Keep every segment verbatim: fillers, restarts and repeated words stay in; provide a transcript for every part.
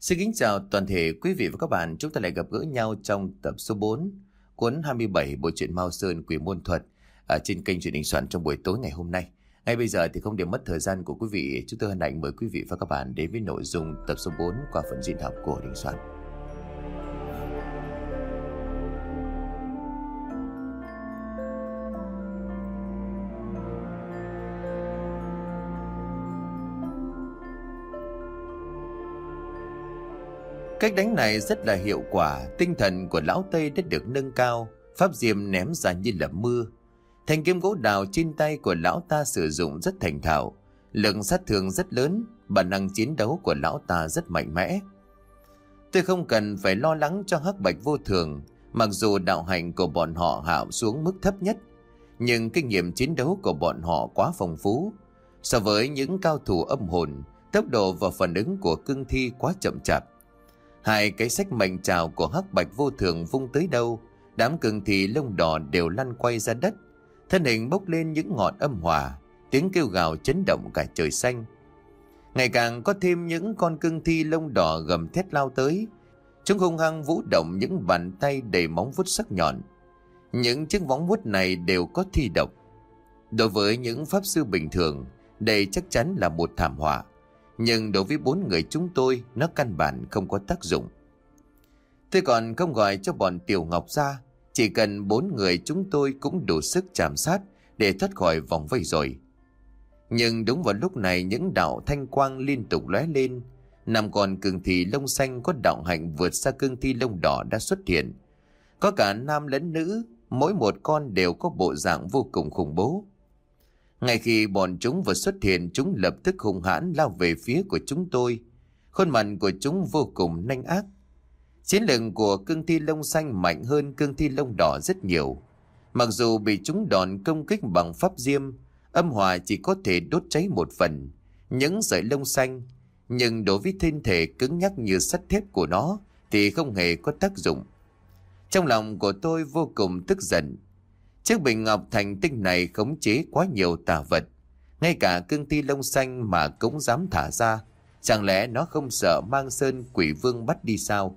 Xin kính chào toàn thể quý vị và các bạn. Chúng ta lại gặp gỡ nhau trong tập số bốn cuốn hai mươi bảy bộ truyện Mao Sơn Quỷ Môn Thuật ở trên kênh Truyện Đình Soạn trong buổi tối ngày hôm nay. Ngay bây giờ thì không để mất thời gian của quý vị, chúng tôi hân hạnh mời quý vị và các bạn đến với nội dung tập số bốn qua phần diễn đọc của Đình Soạn. Cách đánh này rất là hiệu quả, tinh thần của lão Tây đã được nâng cao, pháp diêm ném ra như là mưa. Thanh kiếm gỗ đào trên tay của lão ta sử dụng rất thành thạo, lực sát thương rất lớn, bản năng chiến đấu của lão ta rất mạnh mẽ. Tôi không cần phải lo lắng cho Hắc Bạch Vô Thường, mặc dù đạo hạnh của bọn họ hạ xuống mức thấp nhất, nhưng kinh nghiệm chiến đấu của bọn họ quá phong phú. So với những cao thủ âm hồn, tốc độ và phản ứng của cương thi quá chậm chạp. Hai cái sách mệnh trào của Hắc Bạch Vô Thường vung tới đâu, đám cương thi lông đỏ đều lăn quay ra đất, thân hình bốc lên những ngọn âm hỏa, tiếng kêu gào chấn động cả trời xanh. Ngày càng có thêm những con cương thi lông đỏ gầm thét lao tới, chúng hung hăng vũ động những bàn tay đầy móng vuốt sắc nhọn. Những chiếc móng vuốt này đều có thi độc. Đối với những pháp sư bình thường, đây chắc chắn là một thảm họa. Nhưng đối với bốn người chúng tôi, nó căn bản không có tác dụng. Tôi còn không gọi cho bọn Tiểu Ngọc ra, chỉ cần bốn người chúng tôi cũng đủ sức chạm sát để thoát khỏi vòng vây rồi. Nhưng đúng vào lúc này, những đạo thanh quang liên tục lóe lên. Năm con cương thi lông xanh có đạo hạnh vượt xa cương thi lông đỏ đã xuất hiện. Có cả nam lẫn nữ, mỗi một con đều có bộ dạng vô cùng khủng bố. Ngay khi bọn chúng vừa xuất hiện, chúng lập tức hung hãn lao về phía của chúng tôi. Khuôn mặt của chúng vô cùng nanh ác. Chiến lực của cương thi lông xanh mạnh hơn cương thi lông đỏ rất nhiều. Mặc dù bị chúng đòn công kích bằng pháp diêm, âm hỏa chỉ có thể đốt cháy một phần những sợi lông xanh, nhưng đối với thân thể cứng nhắc như sắt thép của nó thì không hề có tác dụng. Trong lòng của tôi vô cùng tức giận. Chiếc bình ngọc thành tinh này khống chế quá nhiều tà vật, ngay cả cương thi lông xanh mà cũng dám thả ra. Chẳng lẽ nó không sợ Mang Sơn Quỷ Vương bắt đi sao?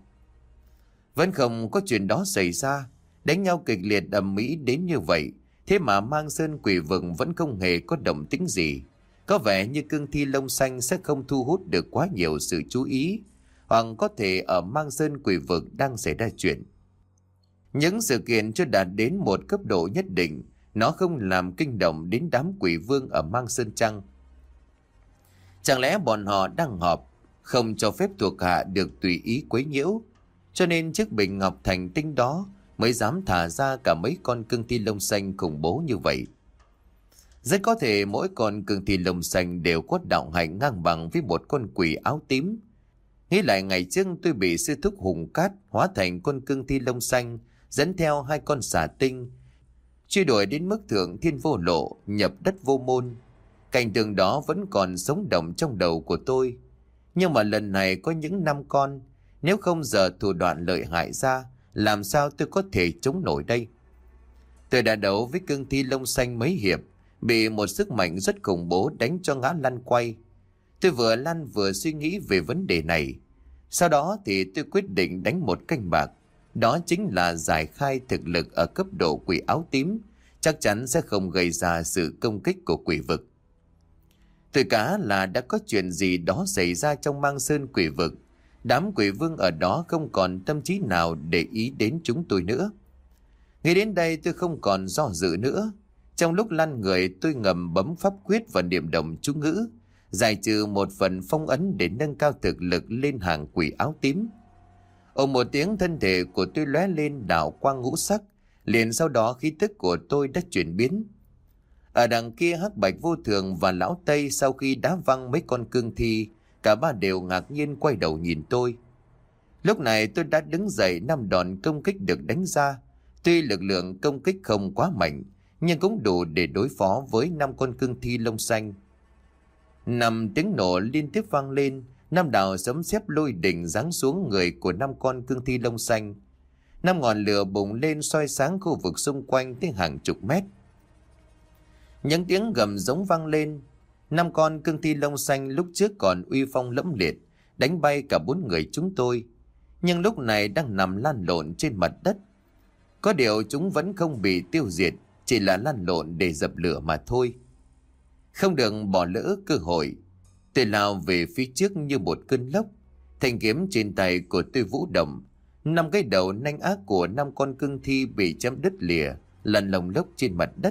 Vẫn không có chuyện đó xảy ra. Đánh nhau kịch liệt ầm ĩ đến như vậy, thế mà Mang Sơn Quỷ Vương vẫn không hề có động tĩnh gì. Có vẻ như cương thi lông xanh sẽ không thu hút được quá nhiều sự chú ý, hoặc có thể ở Mang Sơn Quỷ Vương đang xảy ra chuyện. Những sự kiện chưa đạt đến một cấp độ nhất định, nó không làm kinh động đến đám quỷ vương ở Mang Sơn chăng? Chẳng lẽ bọn họ đang họp, không cho phép thuộc hạ được tùy ý quấy nhiễu, cho nên chiếc bình ngọc thành tinh đó mới dám thả ra cả mấy con cương thi lông xanh khủng bố như vậy. Rất có thể mỗi con cương thi lông xanh đều có đạo hạnh ngang bằng với một con quỷ áo tím. Nghĩ lại ngày trước tôi bị sư thúc Hùng Cát hóa thành con cương thi lông xanh, dẫn theo hai con xà tinh, truy đuổi đến mức thượng thiên vô lộ, nhập đất vô môn. Cảnh tượng đó vẫn còn sống động trong đầu của tôi. Nhưng mà lần này có những năm con, nếu không giờ thủ đoạn lợi hại ra, làm sao tôi có thể chống nổi đây? Tôi đã đấu với cương thi lông xanh mấy hiệp, bị một sức mạnh rất khủng bố đánh cho ngã lăn quay. Tôi vừa lăn vừa suy nghĩ về vấn đề này. Sau đó thì tôi quyết định đánh một canh bạc. Đó chính là giải khai thực lực ở cấp độ quỷ áo tím, chắc chắn sẽ không gây ra sự công kích của quỷ vực. Tôi cá là đã có chuyện gì đó xảy ra trong Mang Sơn Quỷ Vực. Đám quỷ vương ở đó không còn tâm trí nào để ý đến chúng tôi nữa. Nghĩ đến đây tôi không còn do dự nữa. Trong lúc lăn người, tôi ngầm bấm pháp quyết và niệm động chú ngữ, giải trừ một phần phong ấn để nâng cao thực lực lên hàng quỷ áo tím. Ồ một tiếng, thân thể của tôi lóe lên đạo quang ngũ sắc, liền sau đó khí tức của tôi đã chuyển biến. Ở đằng kia, Hắc Bạch Vô Thường và Lão Tây sau khi đá văng mấy con cương thi, cả ba đều ngạc nhiên quay đầu nhìn tôi. Lúc này tôi đã đứng dậy, năm đòn công kích được đánh ra. Tuy lực lượng công kích không quá mạnh, nhưng cũng đủ để đối phó với năm con cương thi lông xanh. Năm tiếng nổ liên tiếp vang lên, năm đạo sấm sét lôi đỉnh giáng xuống người của năm con cương thi lông xanh. Năm ngọn lửa bùng lên soi sáng khu vực xung quanh tới hàng chục mét. Những tiếng gầm giống vang lên. Năm con cương thi lông xanh lúc trước còn uy phong lẫm liệt, đánh bay cả bốn người chúng tôi. Nhưng lúc này đang nằm lăn lộn trên mặt đất. Có điều chúng vẫn không bị tiêu diệt, chỉ là lăn lộn để dập lửa mà thôi. Không được bỏ lỡ cơ hội, tôi lao về phía trước như một cơn lốc. Thanh kiếm trên tay của tôi vũ động, năm cái đầu nanh ác của năm con cương thi bị chém đứt lìa, lăn lồng lốc trên mặt đất.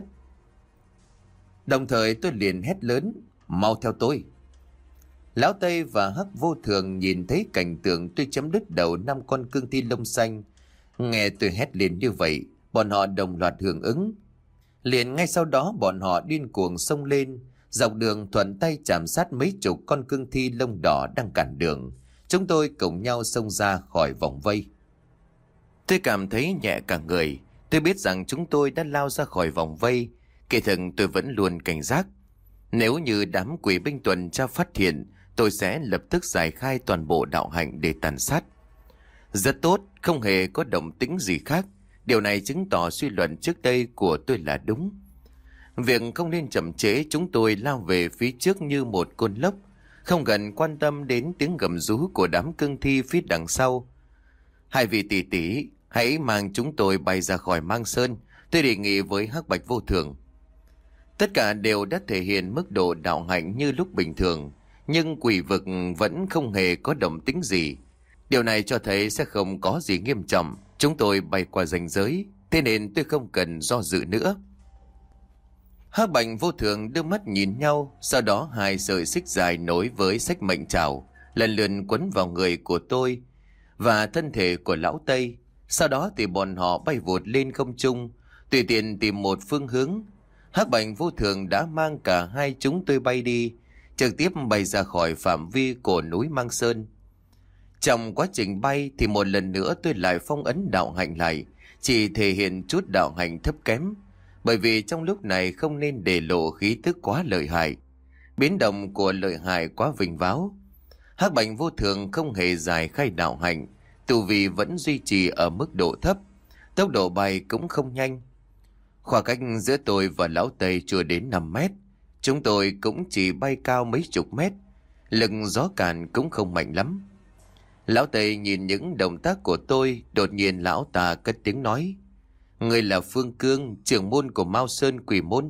Đồng thời tôi liền hét lớn: mau theo tôi! Lão Tây và Hắc Vô Thường nhìn thấy cảnh tượng tôi chém đứt đầu năm con cương thi lông xanh. Nghe tôi hét lên như vậy, bọn họ đồng loạt hưởng ứng. Liền ngay sau đó bọn họ điên cuồng xông lên, dọc đường thuận tay chạm sát mấy chục con cương thi lông đỏ đang cản đường. Chúng tôi cùng nhau xông ra khỏi vòng vây. Tôi cảm thấy nhẹ cả người. Tôi biết rằng chúng tôi đã lao ra khỏi vòng vây. Kỳ thực tôi vẫn luôn cảnh giác. Nếu như đám quỷ binh tuần tra phát hiện, tôi sẽ lập tức giải khai toàn bộ đạo hạnh để tàn sát. Rất tốt, không hề có động tĩnh gì khác. Điều này chứng tỏ suy luận trước đây của tôi là đúng. Việc không nên chậm trễ, chúng tôi lao về phía trước như một cơn lốc, không cần quan tâm đến tiếng gầm rú của đám cương thi phía đằng sau. Hai vị tỷ tỷ, hãy mang chúng tôi bay ra khỏi Mang Sơn, tôi đề nghị với Hắc Bạch Vô Thường. Tất cả đều đã thể hiện mức độ đạo hạnh như lúc bình thường, nhưng quỷ vực vẫn không hề có động tĩnh gì. Điều này cho thấy sẽ không có gì nghiêm trọng. Chúng tôi bay qua ranh giới, thế nên tôi không cần do dự nữa. Hắc Bạch Vô Thường đưa mắt nhìn nhau, sau đó hai sợi xích dài nối với xích mệnh trảo lần lượt quấn vào người của tôi và thân thể của lão Tây. Sau đó thì bọn họ bay vụt lên không trung, tùy tiện tìm một phương hướng. Hắc Bạch Vô Thường đã mang cả hai chúng tôi bay đi, trực tiếp bay ra khỏi phạm vi của núi Mang Sơn. Trong quá trình bay thì một lần nữa tôi lại phong ấn đạo hạnh lại, chỉ thể hiện chút đạo hạnh thấp kém, bởi vì trong lúc này không nên để lộ khí tức quá lợi hại. Biến động của lợi hại quá vinh váo. Hắc Bạch Vô Thường không hề giải khai đạo hạnh, tu vi vẫn duy trì ở mức độ thấp, tốc độ bay cũng không nhanh. Khoảng cách giữa tôi và lão Tây chưa đến năm mét, chúng tôi cũng chỉ bay cao mấy chục mét, lực gió càn cũng không mạnh lắm. Lão Tây nhìn những động tác của tôi, đột nhiên lão ta cất tiếng nói: người là Phương Cương, trưởng môn của Mao Sơn Quỷ Môn.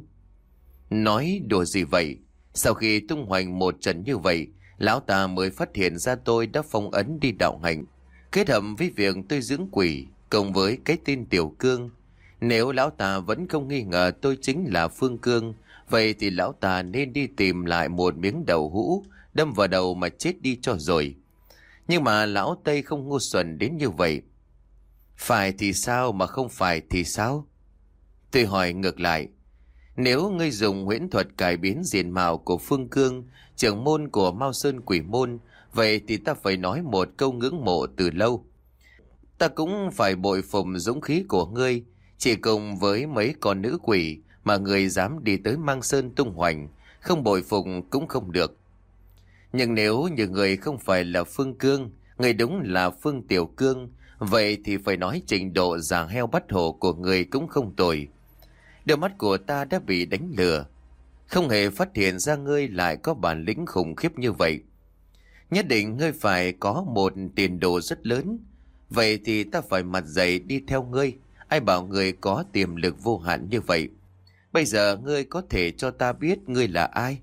Nói đùa gì vậy? Sau khi tung hoành một trận như vậy, lão ta mới phát hiện ra tôi đã phong ấn đi đạo hạnh, kết hợp với việc tôi dưỡng quỷ cùng với cái tên Tiểu Cương. Nếu lão ta vẫn không nghi ngờ tôi chính là Phương Cương, vậy thì lão ta nên đi tìm lại một miếng đậu hũ đâm vào đầu mà chết đi cho rồi. Nhưng mà lão Tây không ngu xuẩn đến như vậy. Phải thì sao mà không phải thì sao? Tôi hỏi ngược lại: nếu ngươi dùng huyễn thuật cải biến diện mạo của Phương Cương, trưởng môn của Mao Sơn Quỷ Môn, vậy thì ta phải nói một câu ngưỡng mộ từ lâu. Ta cũng phải bội phục dũng khí của ngươi, chỉ cùng với mấy con nữ quỷ mà ngươi dám đi tới Mang Sơn tung hoành, không bội phục cũng không được. Nhưng nếu như người không phải là Phương Cương, người đúng là Phương Tiểu Cương, vậy thì phải nói trình độ già heo bắt hổ của người cũng không tồi. Đôi mắt của ta đã bị đánh lừa, không hề phát hiện ra ngươi lại có bản lĩnh khủng khiếp như vậy. Nhất định ngươi phải có một tiền đồ rất lớn, vậy thì ta phải mặt dày đi theo ngươi. Ai bảo ngươi có tiềm lực vô hạn như vậy? Bây giờ ngươi có thể cho ta biết ngươi là ai?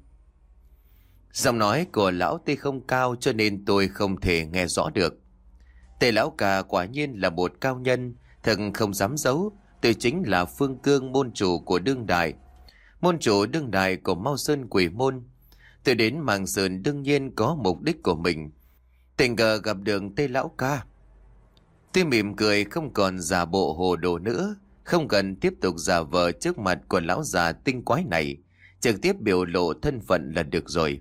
Giọng nói của lão Tây không cao cho nên tôi không thể nghe rõ được. Tề lão cả quả nhiên là một cao nhân, thật không dám giấu. Tôi chính là Phương Cương, môn chủ của đương đại, môn chủ đương đại của Mao Sơn Quỷ Môn. Tôi đến Màng Sơn đương nhiên có mục đích của mình, tình cờ gặp được Tây lão ca. Tôi mỉm cười, không còn giả bộ hồ đồ nữa, không cần tiếp tục giả vờ trước mặt của lão già tinh quái này, trực tiếp biểu lộ thân phận là được rồi.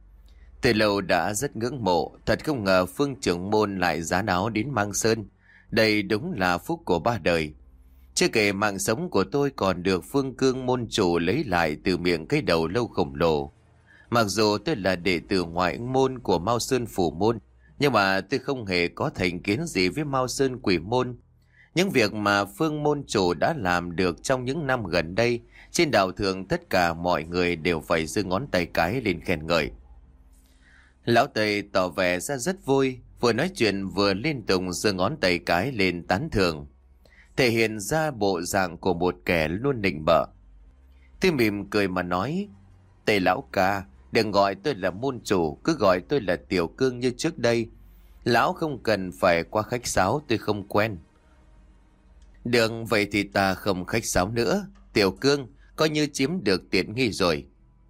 Từ lâu đã rất ngưỡng mộ, thật không ngờ Phương trưởng môn lại giá áo đến Mang Sơn. Đây đúng là phúc của ba đời. Chưa kể mạng sống của tôi còn được Phương Cương môn chủ lấy lại từ miệng cái đầu lâu khổng lồ. Mặc dù tôi là đệ tử ngoại môn của Mao Sơn Phủ Môn, nhưng mà tôi không hề có thành kiến gì với Mao Sơn Quỷ Môn. Những việc mà Phương môn chủ đã làm được trong những năm gần đây, trên đạo thượng tất cả mọi người đều phải giơ ngón tay cái lên khen ngợi. Lão Tây tỏ vẻ ra rất vui, vừa nói chuyện vừa liên tục giơ ngón tay cái lên tán thưởng, thể hiện ra bộ dạng của một kẻ luôn nịnh bợ. Tôi mỉm cười mà nói, Tây lão ca, đừng gọi tôi là môn chủ, cứ gọi tôi là Tiểu Cương như trước đây. Lão không cần phải qua khách sáo, tôi không quen. Được, vậy thì ta không khách sáo nữa. Tiểu Cương, coi như chiếm được tiện nghi rồi.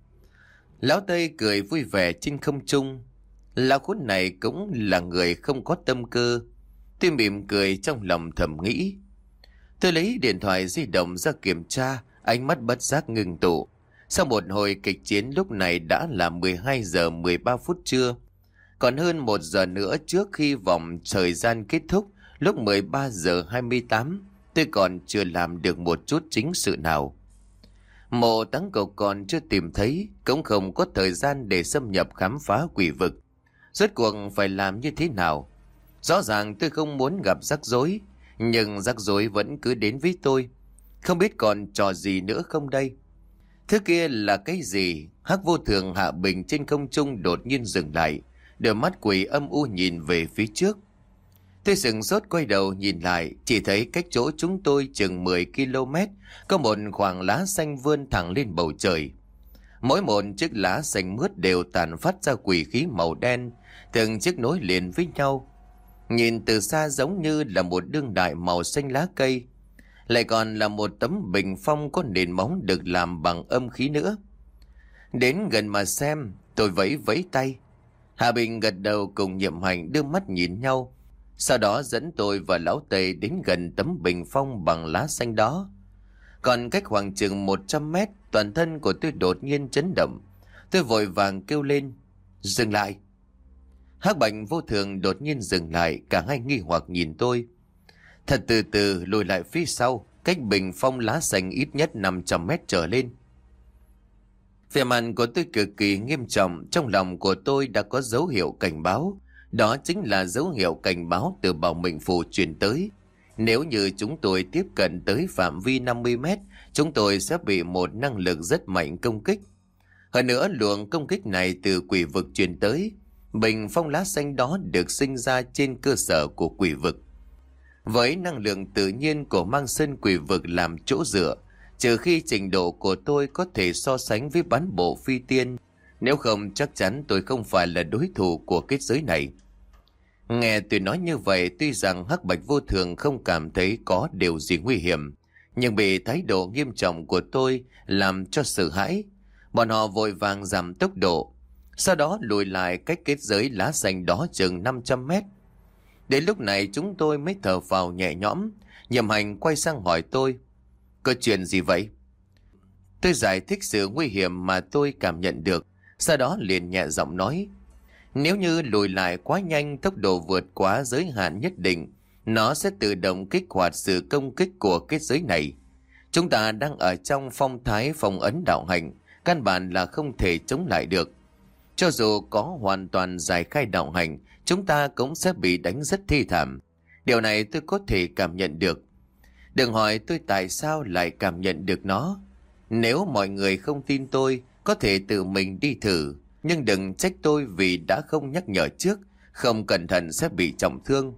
Lão Tây cười vui vẻ trên không trung. Lão khốn này cũng là người không có tâm cơ. Tôi mỉm cười trong lòng thầm nghĩ. Tôi lấy điện thoại di động ra kiểm tra, ánh mắt bất giác ngừng tụ. Sau một hồi kịch chiến lúc này đã là mười hai giờ mười ba phút trưa. Còn hơn một giờ nữa trước khi vòng thời gian kết thúc, lúc mười ba giờ hai mươi tám, tôi còn chưa làm được một chút chính sự nào. Mộ Táng Cầu còn chưa tìm thấy, cũng không có thời gian để xâm nhập khám phá quỷ vực. Rốt cuộc phải làm như thế nào? Rõ ràng tôi không muốn gặp rắc rối, nhưng rắc rối vẫn cứ đến với tôi. Không biết còn trò gì nữa không đây? Thứ kia là cái gì? Hắc Vô Thường hạ bình trên không trung đột nhiên dừng lại, đôi mắt quỷ âm u nhìn về phía trước. Tôi sửng sốt quay đầu nhìn lại, chỉ thấy cách chỗ chúng tôi chừng mười ki lô mét có một khoảng lá xanh vươn thẳng lên bầu trời. Mỗi một chiếc lá xanh mướt đều tàn phát ra quỷ khí màu đen, từng chiếc nối liền với nhau. Nhìn từ xa giống như là một đương đại màu xanh lá cây, lại còn là một tấm bình phong có nền móng được làm bằng âm khí nữa. Đến gần mà xem, tôi vẫy vẫy tay. Hạ Bình gật đầu cùng Nhiệm Hành đưa mắt nhìn nhau, sau đó dẫn tôi và Lão Tây đến gần tấm bình phong bằng lá xanh đó. Còn cách khoảng chừng một trăm mét, toàn thân của tôi đột nhiên chấn động. Tôi vội vàng kêu lên, dừng lại. Hắc Bạch Vô Thường đột nhiên dừng lại, cả hai nghi hoặc nhìn tôi. Thật từ từ lùi lại phía sau, cách bình phong lá xanh ít nhất năm trăm mét trở lên. Vẻ mặt của tôi cực kỳ nghiêm trọng, trong lòng của tôi đã có dấu hiệu cảnh báo. Đó chính là dấu hiệu cảnh báo từ bảo mệnh phù truyền tới. Nếu như chúng tôi tiếp cận tới phạm vi năm mươi mét, chúng tôi sẽ bị một năng lực rất mạnh công kích. Hơn nữa luồng công kích này từ quỷ vực truyền tới. Bình phong lá xanh đó được sinh ra trên cơ sở của quỷ vực. Với năng lượng tự nhiên của mang sơn quỷ vực làm chỗ dựa, trừ khi trình độ của tôi có thể so sánh với bán bộ phi tiên, nếu không chắc chắn tôi không phải là đối thủ của kết giới này. Nghe tôi nói như vậy, tuy rằng Hắc Bạch Vô Thường không cảm thấy có điều gì nguy hiểm, nhưng bị thái độ nghiêm trọng của tôi làm cho sợ hãi. Bọn họ vội vàng giảm tốc độ, sau đó lùi lại cách kết giới lá xanh đó chừng năm trăm mét. Đến lúc này chúng tôi mới thở phào nhẹ nhõm. Nhiệm Hành quay sang hỏi tôi, có chuyện gì vậy? Tôi giải thích sự nguy hiểm mà tôi cảm nhận được, sau đó liền nhẹ giọng nói, nếu như lùi lại quá nhanh, tốc độ vượt quá giới hạn nhất định, nó sẽ tự động kích hoạt sự công kích của kết giới này. Chúng ta đang ở trong phong thái phong ấn đạo hành, căn bản là không thể chống lại được. Cho dù có hoàn toàn giải khai đạo hành, chúng ta cũng sẽ bị đánh rất thi thảm. Điều này tôi có thể cảm nhận được. Đừng hỏi tôi tại sao lại cảm nhận được nó. Nếu mọi người không tin tôi, có thể tự mình đi thử. Nhưng đừng trách tôi vì đã không nhắc nhở trước, không cẩn thận sẽ bị trọng thương.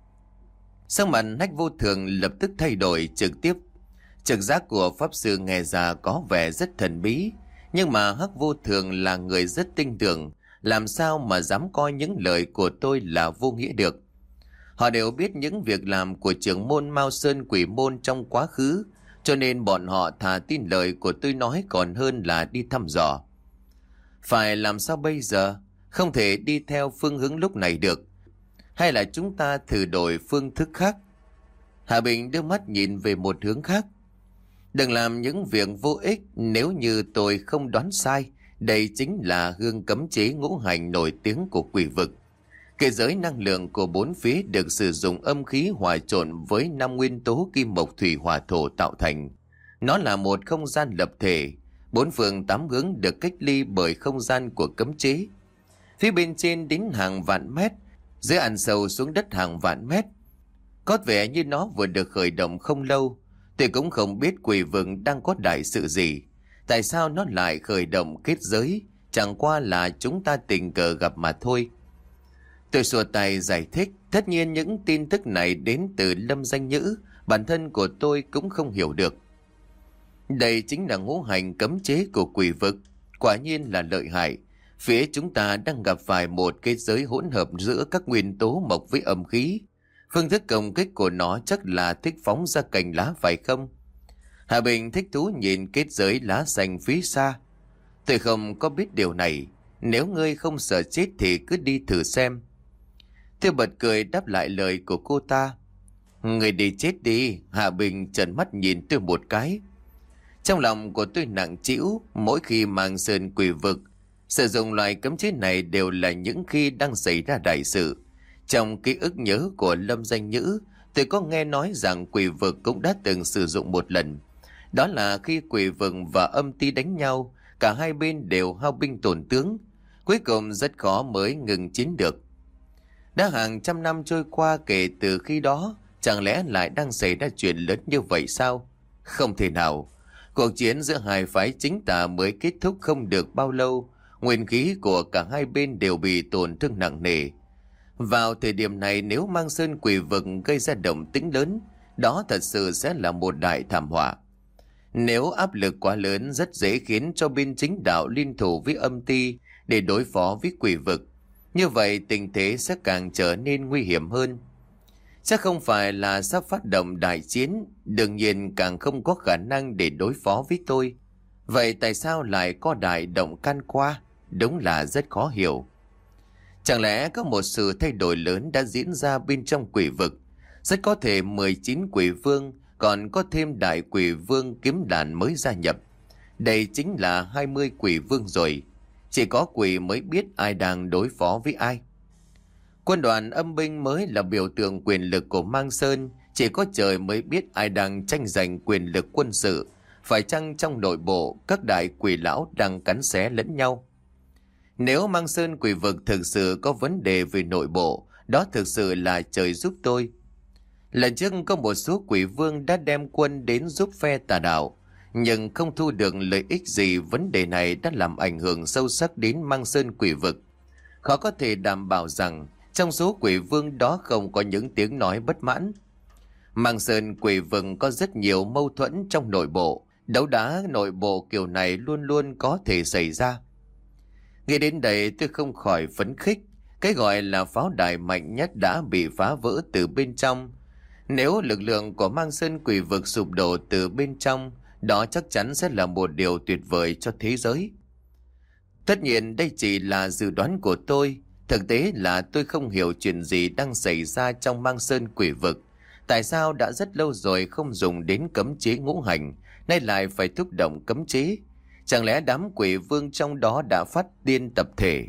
Sắc mặt Hắc Vô Thường lập tức thay đổi trực tiếp. Trực giác của Pháp Sư nghe ra có vẻ rất thần bí, nhưng mà Hắc Vô Thường là người rất tinh tưởng, làm sao mà dám coi những lời của tôi là vô nghĩa được. Họ đều biết những việc làm của trưởng môn Mao Sơn Quỷ Môn trong quá khứ, cho nên bọn họ thà tin lời của tôi nói còn hơn là đi thăm dò. Phải làm sao bây giờ? Không thể đi theo phương hướng lúc này được. Hay là chúng ta thử đổi phương thức khác? Hạ Bình đưa mắt nhìn về một hướng khác. Đừng làm những việc vô ích. Nếu như tôi không đoán sai, đây chính là hương cấm chế ngũ hành nổi tiếng của quỷ vực. Kết giới năng lượng của bốn phía được sử dụng âm khí hòa trộn với năm nguyên tố kim mộc thủy hỏa thổ tạo thành. Nó là một không gian lập thể. Bốn phương tám hướng được cách ly bởi không gian của cấm chế. Phía bên trên đến hàng vạn mét, dưới ăn sâu xuống đất hàng vạn mét. Có vẻ như nó vừa được khởi động không lâu. Tôi cũng không biết quỷ vực đang có đại sự gì. Tại sao nó lại khởi động kết giới? chẳng qua là chúng ta tình cờ gặp mà thôi. Tôi xua tay giải thích, tất nhiên những tin tức này đến từ Lâm Danh Nhữ, bản thân của tôi cũng không hiểu được. Đây chính là ngũ hành cấm chế của quỷ vực, quả nhiên là lợi hại. Phía chúng ta đang gặp phải một cái giới hỗn hợp giữa các nguyên tố mộc với âm khí. Phương thức công kích của nó chắc là thích phóng ra cành lá phải không? Hà Bình thích thú nhìn kết giới lá xanh phía xa. Tôi không có biết điều này, nếu ngươi không sợ chết thì cứ đi thử xem. Tôi bật cười đáp lại lời của cô ta. Người đi chết đi. Hà Bình trợn mắt nhìn tôi một cái. Trong lòng của tôi nặng trĩu, mỗi khi mang sơn quỷ vực, sử dụng loại cấm chế này đều là những khi đang xảy ra đại sự. Trong ký ức nhớ của Lâm Danh Nhữ, tôi có nghe nói rằng quỷ vực cũng đã từng sử dụng một lần. Đó là khi quỷ vực và âm ti đánh nhau, cả hai bên đều hao binh tổn tướng, cuối cùng rất khó mới ngừng chiến được. Đã hàng trăm năm trôi qua kể từ khi đó, chẳng lẽ lại đang xảy ra chuyện lớn như vậy sao? Không thể nào. Cuộc chiến giữa hai phái chính tà mới kết thúc không được bao lâu, nguyên khí của cả hai bên đều bị tổn thương nặng nề. Vào thời điểm này nếu mang sơn quỷ vực gây ra động tĩnh lớn, đó thật sự sẽ là một đại thảm họa. Nếu áp lực quá lớn rất dễ khiến cho bên chính đạo liên thủ với âm ti để đối phó với quỷ vực. Như vậy tình thế sẽ càng trở nên nguy hiểm hơn. Chắc không phải là sắp phát động đại chiến, đương nhiên càng không có khả năng để đối phó với tôi. Vậy tại sao lại có đại động can qua? Đúng là rất khó hiểu. Chẳng lẽ có một sự thay đổi lớn đã diễn ra bên trong quỷ vực? Rất có thể mười chín quỷ vương, còn có thêm đại quỷ vương kiếm đàn mới gia nhập. Đây chính là hai mươi quỷ vương rồi. Chỉ có quỷ mới biết ai đang đối phó với ai. Quân đoàn âm binh mới là biểu tượng quyền lực của Mang Sơn. Chỉ có trời mới biết ai đang tranh giành quyền lực quân sự. Phải chăng trong nội bộ các đại quỷ lão đang cắn xé lẫn nhau? Nếu Mang Sơn quỷ vực thực sự có vấn đề về nội bộ, đó thực sự là trời giúp tôi. Lần trước có một số quỷ vương đã đem quân đến giúp phe tà đạo, nhưng không thu được lợi ích gì. Vấn đề này đã làm ảnh hưởng sâu sắc đến Mang Sơn quỷ vực. Khó có thể đảm bảo rằng trong số quỷ vương đó không có những tiếng nói bất mãn. Mang Sơn quỷ vực có rất nhiều mâu thuẫn trong nội bộ. Đấu đá nội bộ kiểu này luôn luôn có thể xảy ra. Nghe đến đây tôi không khỏi phấn khích. Cái gọi là pháo đài mạnh nhất đã bị phá vỡ từ bên trong. Nếu lực lượng của Mang Sơn quỷ vực sụp đổ từ bên trong, đó chắc chắn sẽ là một điều tuyệt vời cho thế giới. Tất nhiên đây chỉ là dự đoán của tôi. Thực tế là tôi không hiểu chuyện gì đang xảy ra trong Mang Sơn quỷ vực. Tại sao đã rất lâu rồi không dùng đến cấm chế ngũ hành, nay lại phải thúc động cấm chế? Chẳng lẽ đám quỷ vương trong đó đã phát điên tập thể?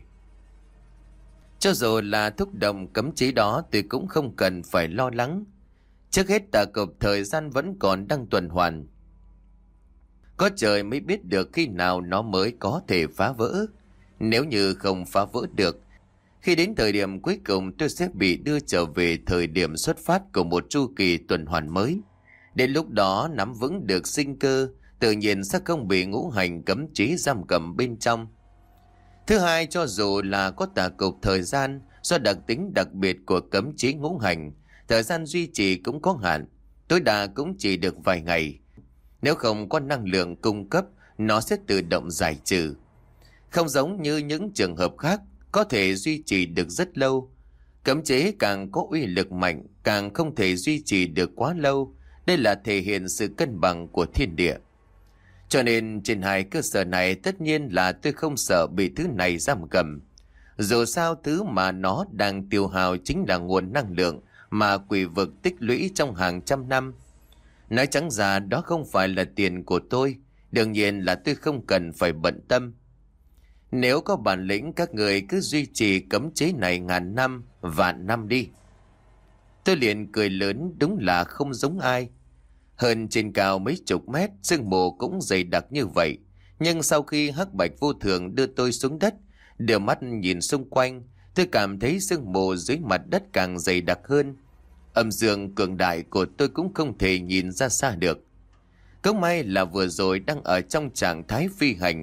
Cho dù là thúc động cấm chế đó tôi cũng không cần phải lo lắng. Trước hết tà cục thời gian vẫn còn đang tuần hoàn. Có trời mới biết được khi nào nó mới có thể phá vỡ. Nếu như không phá vỡ được, khi đến thời điểm cuối cùng tôi sẽ bị đưa trở về thời điểm xuất phát của một chu kỳ tuần hoàn mới. Đến lúc đó nắm vững được sinh cơ, tự nhiên sẽ không bị ngũ hành cấm chế giam cầm bên trong. Thứ hai, cho dù là có tà cục thời gian, do đặc tính đặc biệt của cấm chế ngũ hành, thời gian duy trì cũng có hạn, tối đa cũng chỉ được vài ngày. Nếu không có năng lượng cung cấp, nó sẽ tự động giải trừ. Không giống như những trường hợp khác, có thể duy trì được rất lâu. Cấm chế càng có uy lực mạnh, càng không thể duy trì được quá lâu. Đây là thể hiện sự cân bằng của thiên địa. Cho nên trên hai cơ sở này tất nhiên là tôi không sợ bị thứ này giam cầm. Dù sao thứ mà nó đang tiêu hao chính là nguồn năng lượng mà quỷ vực tích lũy trong hàng trăm năm. Nói trắng ra đó không phải là tiền của tôi, đương nhiên là tôi không cần phải bận tâm. Nếu có bản lĩnh các người cứ duy trì cấm chế này ngàn năm, vạn năm đi. Tôi liền cười lớn, đúng là không giống ai. Hơn trên cao mấy chục mét, sương mù cũng dày đặc như vậy. Nhưng sau khi Hắc Bạch Vô Thường đưa tôi xuống đất, đưa mắt nhìn xung quanh, tôi cảm thấy sương mù dưới mặt đất càng dày đặc hơn. Âm dương cường đại của tôi cũng không thể nhìn ra xa được. Cũng may là vừa rồi đang ở trong trạng thái phi hành,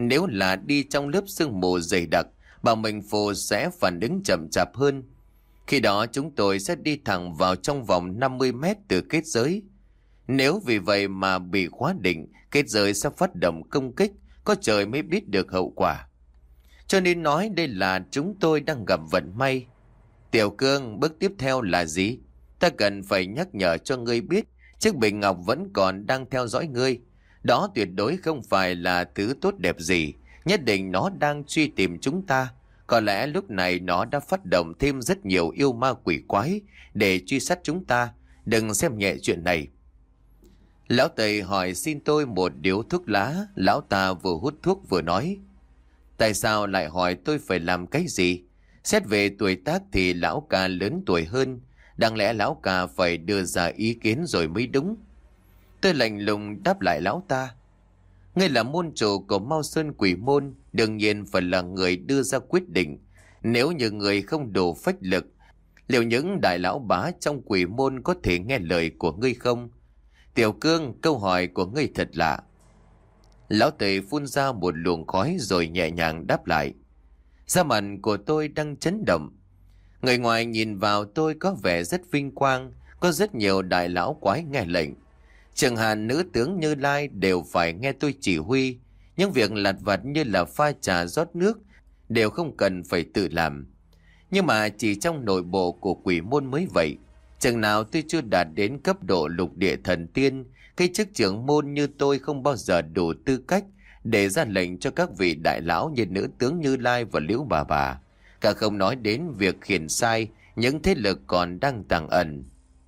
Nếu là đi trong lớp sương mù dày đặc, bảo mệnh phù sẽ phản ứng chậm chạp hơn. Khi đó chúng tôi sẽ đi thẳng vào trong vòng năm mươi mét từ kết giới. Nếu vì vậy mà bị khóa định, kết giới sẽ phát động công kích, có trời mới biết được hậu quả. Cho nên nói đây là chúng tôi đang gặp vận may. Tiểu Cương, bước tiếp theo là gì? Ta cần phải nhắc nhở cho ngươi biết, chiếc bình ngọc vẫn còn đang theo dõi ngươi. Đó tuyệt đối không phải là thứ tốt đẹp gì, nhất định nó đang truy tìm chúng ta. Có lẽ lúc này nó đã phát động thêm rất nhiều yêu ma quỷ quái để truy sát chúng ta. Đừng xem nhẹ chuyện này. Lão Tây hỏi xin tôi một điếu thuốc lá. Lão ta vừa hút thuốc vừa nói: tại sao lại hỏi tôi phải làm cái gì? Xét về tuổi tác thì lão ca lớn tuổi hơn, đáng lẽ lão ca phải đưa ra ý kiến rồi mới đúng. Tôi lạnh lùng đáp lại lão ta: ngươi là môn chủ của Mao Sơn Quỷ Môn, đương nhiên phải là người đưa ra quyết định. Nếu như người không đủ phách lực, liệu những đại lão bá trong Quỷ Môn có thể nghe lời của ngươi không? Tiểu Cương, câu hỏi của ngươi thật lạ. Lão Tề phun ra một luồng khói rồi nhẹ nhàng đáp lại. Da mặt của tôi đang chấn động. Người ngoài nhìn vào tôi có vẻ rất vinh quang, có rất nhiều đại lão quái nghe lệnh. Chẳng hạn nữ tướng Như Lai đều phải nghe tôi chỉ huy. Những việc lặt vặt như là pha trà rót nước đều không cần phải tự làm. Nhưng mà chỉ trong nội bộ của Quỷ Môn mới vậy. Chừng nào tôi chưa đạt đến cấp độ lục địa thần tiên, cái chức trưởng môn như tôi không bao giờ đủ tư cách để ra lệnh cho các vị đại lão như nữ tướng Như Lai và Liễu Bà Bà. Cả không nói đến việc khiển sai những thế lực còn đang tàng ẩn.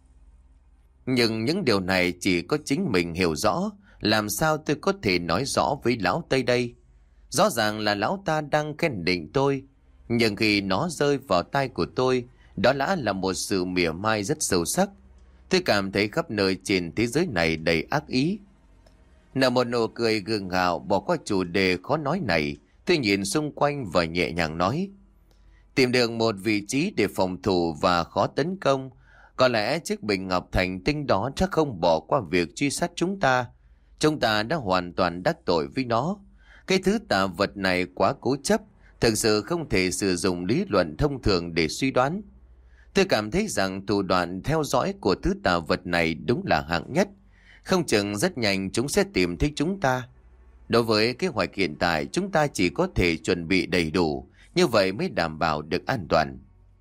Nhưng những điều này chỉ có chính mình hiểu rõ. Làm sao tôi có thể nói rõ với lão Tây đây? Rõ ràng là lão ta đang khen định tôi, nhưng khi nó rơi vào tai của tôi, đó đã là một sự mỉa mai rất sâu sắc. Tôi cảm thấy khắp nơi trên thế giới này đầy ác ý. Nở một nụ cười gượng gạo bỏ qua chủ đề khó nói này, tôi nhìn xung quanh và nhẹ nhàng nói: tìm được một vị trí để phòng thủ và khó tấn công. Có lẽ chiếc bình ngọc thành tinh đó chắc không bỏ qua việc truy sát chúng ta. Chúng ta đã hoàn toàn đắc tội với nó. Cái thứ tà vật này quá cố chấp, thực sự không thể sử dụng lý luận thông thường để suy đoán. Tôi cảm thấy rằng thủ đoạn theo dõi của thứ tà vật này đúng là hạng nhất. Không chừng rất nhanh chúng sẽ tìm thấy chúng ta. Đối với kế hoạch hiện tại, chúng ta chỉ có thể chuẩn bị đầy đủ, như vậy mới đảm bảo được an toàn.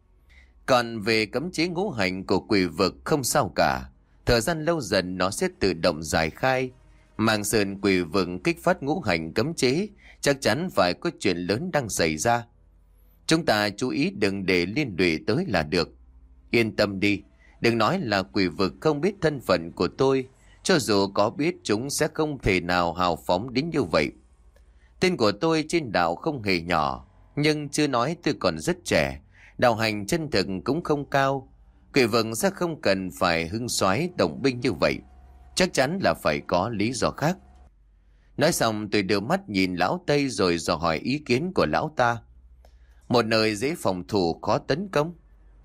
Còn về cấm chế ngũ hành của quỷ vực không sao cả. Thời gian lâu dần nó sẽ tự động giải khai. Màng sườn quỷ vực kích phát ngũ hành cấm chế, chắc chắn phải có chuyện lớn đang xảy ra. Chúng ta chú ý đừng để liên lụy tới là được. Yên tâm đi, đừng nói là quỷ vực không biết thân phận của tôi. Cho dù có biết, chúng sẽ không thể nào hào phóng đến như vậy. Tên của tôi trên đảo không hề nhỏ, nhưng chưa nói tôi còn rất trẻ. Đạo hành chân thực cũng không cao. Quỷ vực sẽ không cần phải hưng soái động binh như vậy. Chắc chắn là phải có lý do khác. Nói xong tôi đưa mắt nhìn lão Tây rồi dò hỏi ý kiến của lão ta. Một nơi dễ phòng thủ khó tấn công.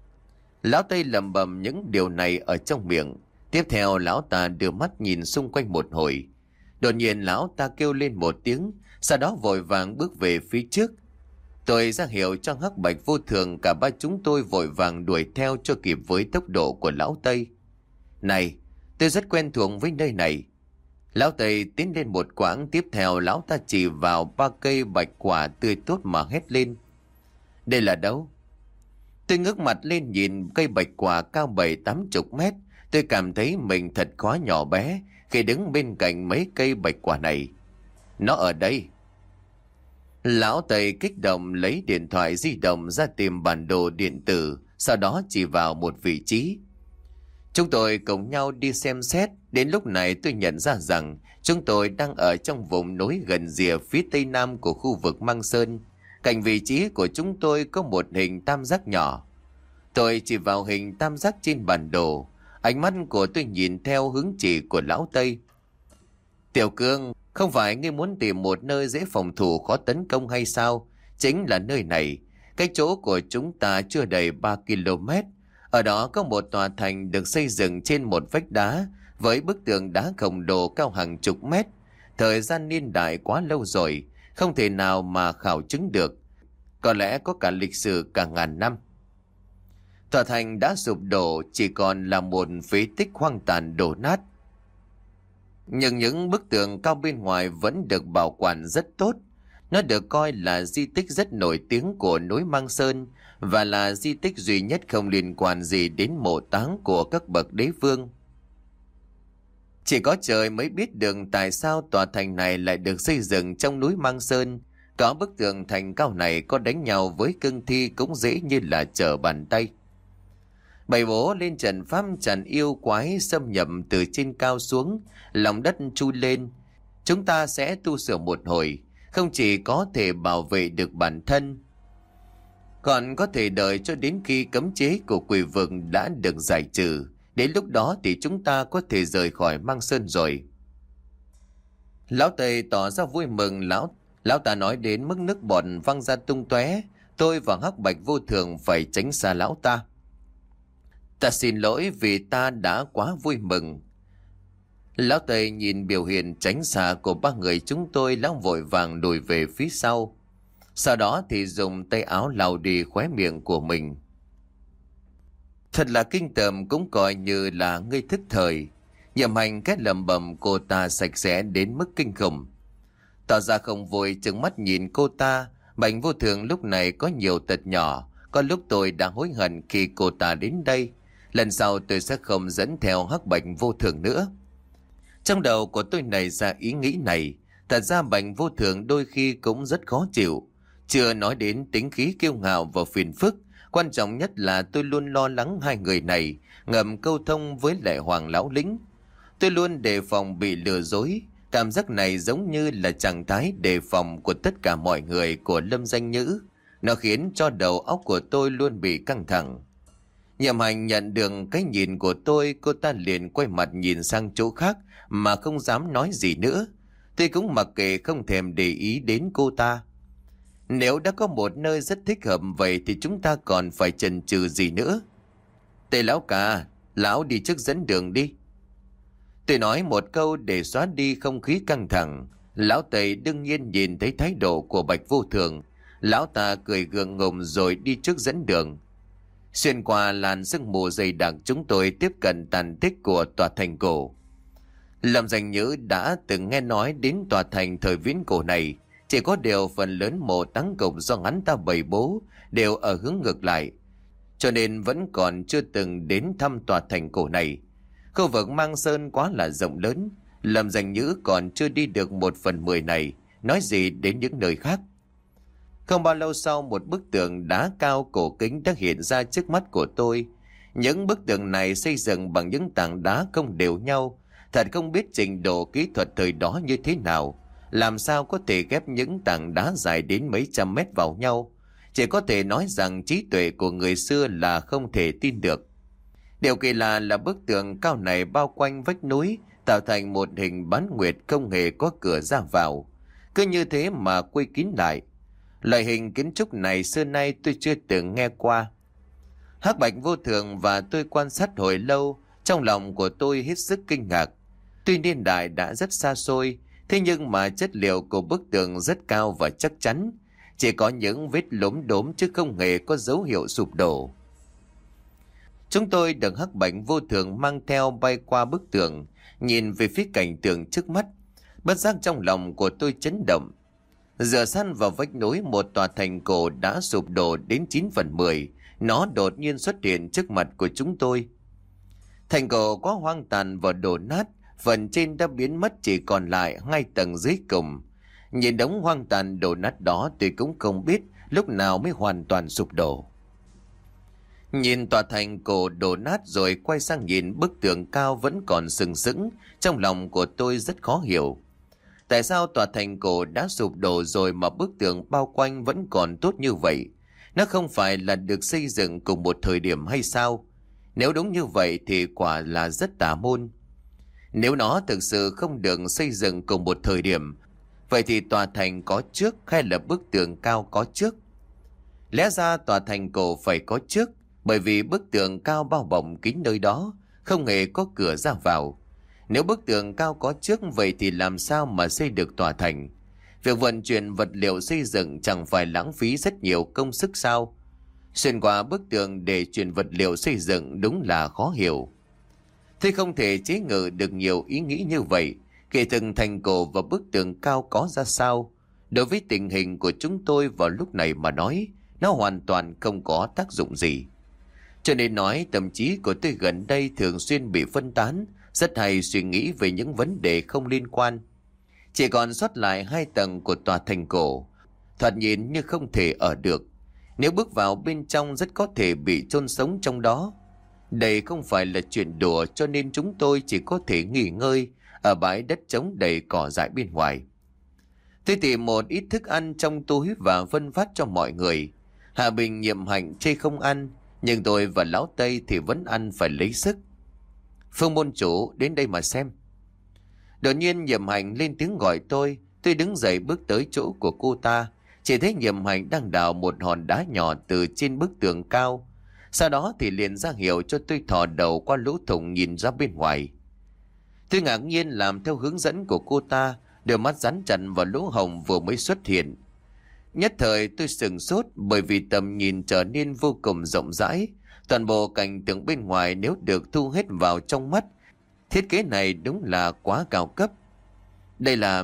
Lão Tây lẩm bẩm những điều này ở trong miệng. Tiếp theo lão ta đưa mắt nhìn xung quanh một hồi. Đột nhiên lão ta kêu lên một tiếng, sau đó vội vàng bước về phía trước. Tôi ra hiệu cho Hắc Bạch Vô Thường, cả ba chúng tôi vội vàng đuổi theo cho kịp với tốc độ của lão Tây. Này, tôi rất quen thuộc với nơi này. Lão Tây tiến lên một quãng, tiếp theo lão ta chỉ vào ba cây bạch quả tươi tốt mà hét lên. Đây là đâu? Tôi ngước mặt lên nhìn cây bạch quả cao bảy tám chục mét. Tôi cảm thấy mình thật quá nhỏ bé khi đứng bên cạnh mấy cây bạch quả này. Nó ở đây. Lão Tây kích động lấy điện thoại di động ra tìm bản đồ điện tử, sau đó chỉ vào một vị trí. Chúng tôi cùng nhau đi xem xét. Đến lúc này tôi nhận ra rằng chúng tôi đang ở trong vùng núi gần rìa phía tây nam của khu vực Mang Sơn. Cạnh vị trí của chúng tôi có một hình tam giác nhỏ. Tôi chỉ vào hình tam giác trên bản đồ. Ánh mắt của tôi nhìn theo hướng chỉ của lão Tây. Tiểu Cương, không phải ngươi muốn tìm một nơi dễ phòng thủ khó tấn công hay sao? Chính là nơi này. Cái chỗ của chúng ta chưa đầy ba ki lô mét. Ở đó có một tòa thành được xây dựng trên một vách đá với bức tường đá khổng lồ cao hàng chục mét. Thời gian niên đại quá lâu rồi, không thể nào mà khảo chứng được. Có lẽ có cả lịch sử cả ngàn năm. Tòa thành đã sụp đổ, chỉ còn là một phế tích hoang tàn đổ nát. Nhưng những bức tường cao bên ngoài vẫn được bảo quản rất tốt. Nó được coi là di tích rất nổi tiếng của núi Mang Sơn và là di tích duy nhất không liên quan gì đến mộ táng của các bậc đế vương. Chỉ có trời mới biết được tại sao tòa thành này lại được xây dựng trong núi Mang Sơn. Có bức tường thành cao này có đánh nhau với cương thi cũng dễ như là trở bàn tay. Bày bố lên trận pháp chặn yêu quái xâm nhập từ trên cao xuống, lòng đất chui lên. Chúng ta sẽ tu sửa một hồi, không chỉ có thể bảo vệ được bản thân, còn có thể đợi cho đến khi cấm chế của quỷ vực đã được giải trừ. Đến lúc đó thì chúng ta có thể rời khỏi Mang Sơn rồi. Lão Tây tỏ ra vui mừng. Lão Lão ta nói đến mức nước bọt văng ra tung tóe. Tôi và Hắc Bạch Vô Thường phải tránh xa lão ta. Ta xin lỗi vì ta đã quá vui mừng. Lão Tây nhìn biểu hiện tránh xa của ba người chúng tôi, lão vội vàng lùi về phía sau. Sau đó thì dùng tay áo lau đi khóe miệng của mình. Thật là kinh tởm, cũng coi như là ngây thức thời. Nhậm Hành kết lẩm bẩm cô ta sạch sẽ đến mức kinh khủng. Tỏ ra không vui trừng mắt nhìn cô ta. Bạch Vô Thường lúc này có nhiều tật nhỏ. Có lúc tôi đang hối hận khi cô ta đến đây. Lần sau tôi sẽ không dẫn theo Hắc Bạch Vô Thường nữa. Trong đầu của tôi nảy ra ý nghĩ này. Thật ra Bạch Vô Thường đôi khi cũng rất khó chịu. Chưa nói đến tính khí kiêu ngạo và phiền phức. Quan trọng nhất là tôi luôn lo lắng hai người này ngầm câu thông với lại Hoàng Lão Lĩnh. Tôi luôn đề phòng bị lừa dối. Cảm giác này giống như là trạng thái đề phòng của tất cả mọi người của Lâm Danh Nhữ. Nó khiến cho đầu óc của tôi luôn bị căng thẳng. Nhậm Hành nhận được cái nhìn của tôi, cô ta liền quay mặt nhìn sang chỗ khác mà không dám nói gì nữa. Tôi cũng mặc kệ, không thèm để ý đến cô ta. Nếu đã có một nơi rất thích hợp vậy thì chúng ta còn phải chần chừ gì nữa. Tề lão cả, lão đi trước dẫn đường đi. Tôi nói một câu để xóa đi không khí căng thẳng. Lão Tây đương nhiên nhìn thấy thái độ của Bạch Vô Thường. Lão ta cười gượng ngùng rồi đi trước dẫn đường. Xuyên qua làn sương mù dày đặc, chúng tôi tiếp cận tàn tích của tòa thành cổ. Lâm Danh Nhữ đã từng nghe nói đến tòa thành thời viễn cổ này. Chỉ có điều phần lớn mộ táng cục do hắn ta bày bố đều ở hướng ngược lại, cho nên vẫn còn chưa từng đến thăm tòa thành cổ này. Khu vực Mang Sơn quá là rộng lớn, Lâm Danh Nhữ còn chưa đi được một phần mười này, nói gì đến những nơi khác. Không bao lâu sau, một bức tường đá cao cổ kính đã hiện ra trước mắt của tôi. Những bức tường này xây dựng bằng những tảng đá không đều nhau, thật không biết trình độ kỹ thuật thời đó như thế nào. Làm sao có thể ghép những tảng đá dài đến mấy trăm mét vào nhau? Chỉ có thể nói rằng trí tuệ của người xưa là không thể tin được. Điều kỳ lạ là bức tường cao này bao quanh vách núi, tạo thành một hình bán nguyệt không hề có cửa ra vào. Cứ như thế mà quây kín lại. Loại hình kiến trúc này xưa nay tôi chưa từng nghe qua. Hắc Bạch Vô Thường và tôi quan sát hồi lâu, trong lòng của tôi hết sức kinh ngạc. Tuy niên đại đã rất xa xôi, thế nhưng mà chất liệu của bức tường rất cao và chắc chắn. Chỉ có những vết lốm đốm chứ không hề có dấu hiệu sụp đổ. Chúng tôi được Hắc Bạch Vô Thường mang theo bay qua bức tường, nhìn về phía cảnh tường trước mắt. Bất giác trong lòng của tôi chấn động. Dựa sát vào vách núi, một tòa thành cổ đã sụp đổ đến chín phần mười. Nó đột nhiên xuất hiện trước mặt của chúng tôi. Thành cổ quá hoang tàn và đổ nát, phần trên đã biến mất, chỉ còn lại hai tầng dưới cùng. Nhìn đống hoang tàn đổ nát đó, tôi cũng không biết lúc nào mới hoàn toàn sụp đổ. Nhìn tòa thành cổ đổ nát rồi quay sang nhìn bức tường cao vẫn còn sừng sững, trong lòng của tôi rất khó hiểu. Tại sao tòa thành cổ đã sụp đổ rồi mà bức tường bao quanh vẫn còn tốt như vậy? Nó không phải là được xây dựng cùng một thời điểm hay sao? Nếu đúng như vậy thì quả là rất tà môn. Nếu nó thực sự không được xây dựng cùng một thời điểm, vậy thì tòa thành có trước hay là bức tường cao có trước? Lẽ ra tòa thành cổ phải có trước, bởi vì bức tường cao bao bọc kín nơi đó, không hề có cửa ra vào. Nếu bức tường cao có trước, vậy thì làm sao mà xây được tòa thành? Việc vận chuyển vật liệu xây dựng chẳng phải lãng phí rất nhiều công sức sao? Xuyên qua bức tường để chuyển vật liệu xây dựng đúng là khó hiểu. Thế không thể chế ngự được nhiều ý nghĩ như vậy. Kể từng thành cổ và bức tường cao có ra sao, đối với tình hình của chúng tôi vào lúc này mà nói, nó hoàn toàn không có tác dụng gì. Cho nên nói tâm trí của tôi gần đây thường xuyên bị phân tán, rất hay suy nghĩ về những vấn đề không liên quan. Chỉ còn sót lại hai tầng của tòa thành cổ, thoạt nhìn như không thể ở được. Nếu bước vào bên trong rất có thể bị chôn sống trong đó. Đây không phải là chuyện đùa, cho nên chúng tôi chỉ có thể nghỉ ngơi ở bãi đất trống đầy cỏ dại bên ngoài. Tôi tìm một ít thức ăn trong túi và phân phát cho mọi người. Hạ Bình, Nhiệm Hạnh chê không ăn, nhưng tôi và Lão Tây thì vẫn ăn phải lấy sức. Phương môn chủ, đến đây mà xem. Đột nhiên Nhiệm Hạnh lên tiếng gọi tôi. Tôi đứng dậy bước tới chỗ của cô ta. Chỉ thấy Nhiệm Hạnh đang đào một hòn đá nhỏ từ trên bức tường cao. Sau đó thì liền ra hiệu cho tôi thò đầu qua lỗ thủng nhìn ra bên ngoài. Tôi ngạc nhiên làm theo hướng dẫn của cô ta, đôi mắt dán chặt vào lỗ hổng vừa mới xuất hiện. Nhất thời tôi sửng sốt bởi vì tầm nhìn trở nên vô cùng rộng rãi. Toàn bộ cảnh tượng bên ngoài nếu được thu hết vào trong mắt, thiết kế này đúng là quá cao cấp. Đây là...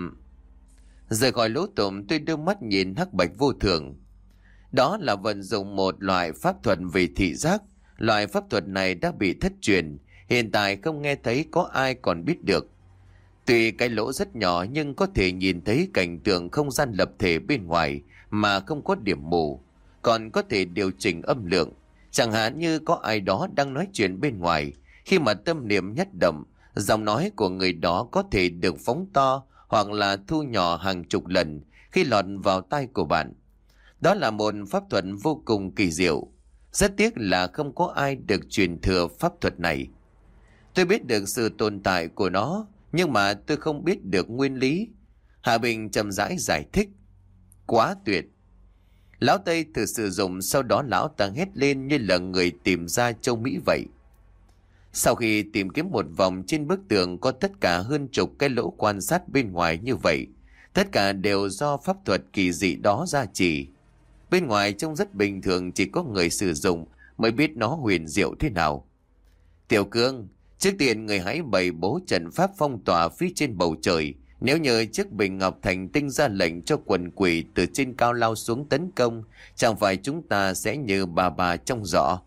Rời khỏi lỗ tủng, tôi đưa mắt nhìn hắc bạch vô thường. Đó là vận dụng một loại pháp thuật về thị giác. Loại pháp thuật này đã bị thất truyền, hiện tại không nghe thấy có ai còn biết được. Tuy cái lỗ rất nhỏ nhưng có thể nhìn thấy cảnh tượng không gian lập thể bên ngoài mà không có điểm mù, còn có thể điều chỉnh âm lượng. Chẳng hạn như có ai đó đang nói chuyện bên ngoài, khi mà tâm niệm nhất động, giọng nói của người đó có thể được phóng to hoặc là thu nhỏ hàng chục lần khi lọt vào tai của bạn. Đó là một pháp thuật vô cùng kỳ diệu. Rất tiếc là không có ai được truyền thừa pháp thuật này. Tôi biết được sự tồn tại của nó, nhưng mà tôi không biết được nguyên lý. Hạ Bình chậm rãi giải thích. Quá tuyệt. Lão Tây thử sử dụng, sau đó lão ta hét lên như là người tìm ra châu Mỹ vậy. Sau khi tìm kiếm một vòng trên bức tường có tất cả hơn chục cái lỗ quan sát bên ngoài như vậy, tất cả đều do pháp thuật kỳ dị đó gia trì. Bên ngoài trông rất bình thường, chỉ có người sử dụng mới biết nó huyền diệu thế nào. Tiểu Cương, trước tiên người hãy bày bố trận pháp phong tỏa phía trên bầu trời. Nếu như chiếc bình ngọc thành tinh ra lệnh cho quần quỷ từ trên cao lao xuống tấn công, chẳng phải chúng ta sẽ như bà bà trong giỏ.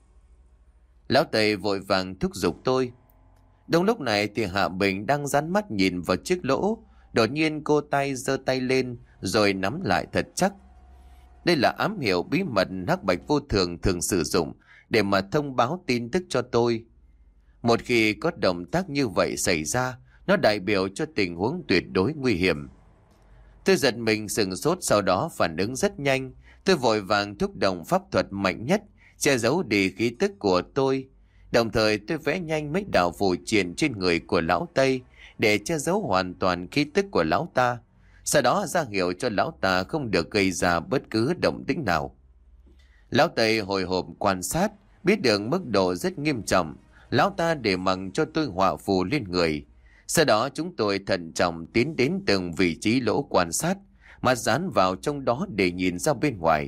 Lão Tây vội vàng thúc giục tôi. Đúng lúc này thì Hạ Bình đang dán mắt nhìn vào chiếc lỗ. Đột nhiên cô tay giơ tay lên rồi nắm lại thật chắc. Đây là ám hiệu bí mật hắc bạch vô thường thường sử dụng để mà thông báo tin tức cho tôi. Một khi có động tác như vậy xảy ra, nó đại biểu cho tình huống tuyệt đối nguy hiểm. Tôi giật mình sừng sốt, sau đó phản ứng rất nhanh. Tôi vội vàng thúc động pháp thuật mạnh nhất, che giấu đi khí tức của tôi. Đồng thời tôi vẽ nhanh mấy đạo phù triện trên người của lão Tây để che giấu hoàn toàn khí tức của lão ta. Sau đó ra hiệu cho lão ta không được gây ra bất cứ động tĩnh nào. Lão Tây hồi hộp quan sát, biết được mức độ rất nghiêm trọng. Lão ta để mặc cho tôi họa phù lên người. Sau đó chúng tôi thận trọng tiến đến từng vị trí lỗ quan sát, mà dán vào trong đó để nhìn ra bên ngoài.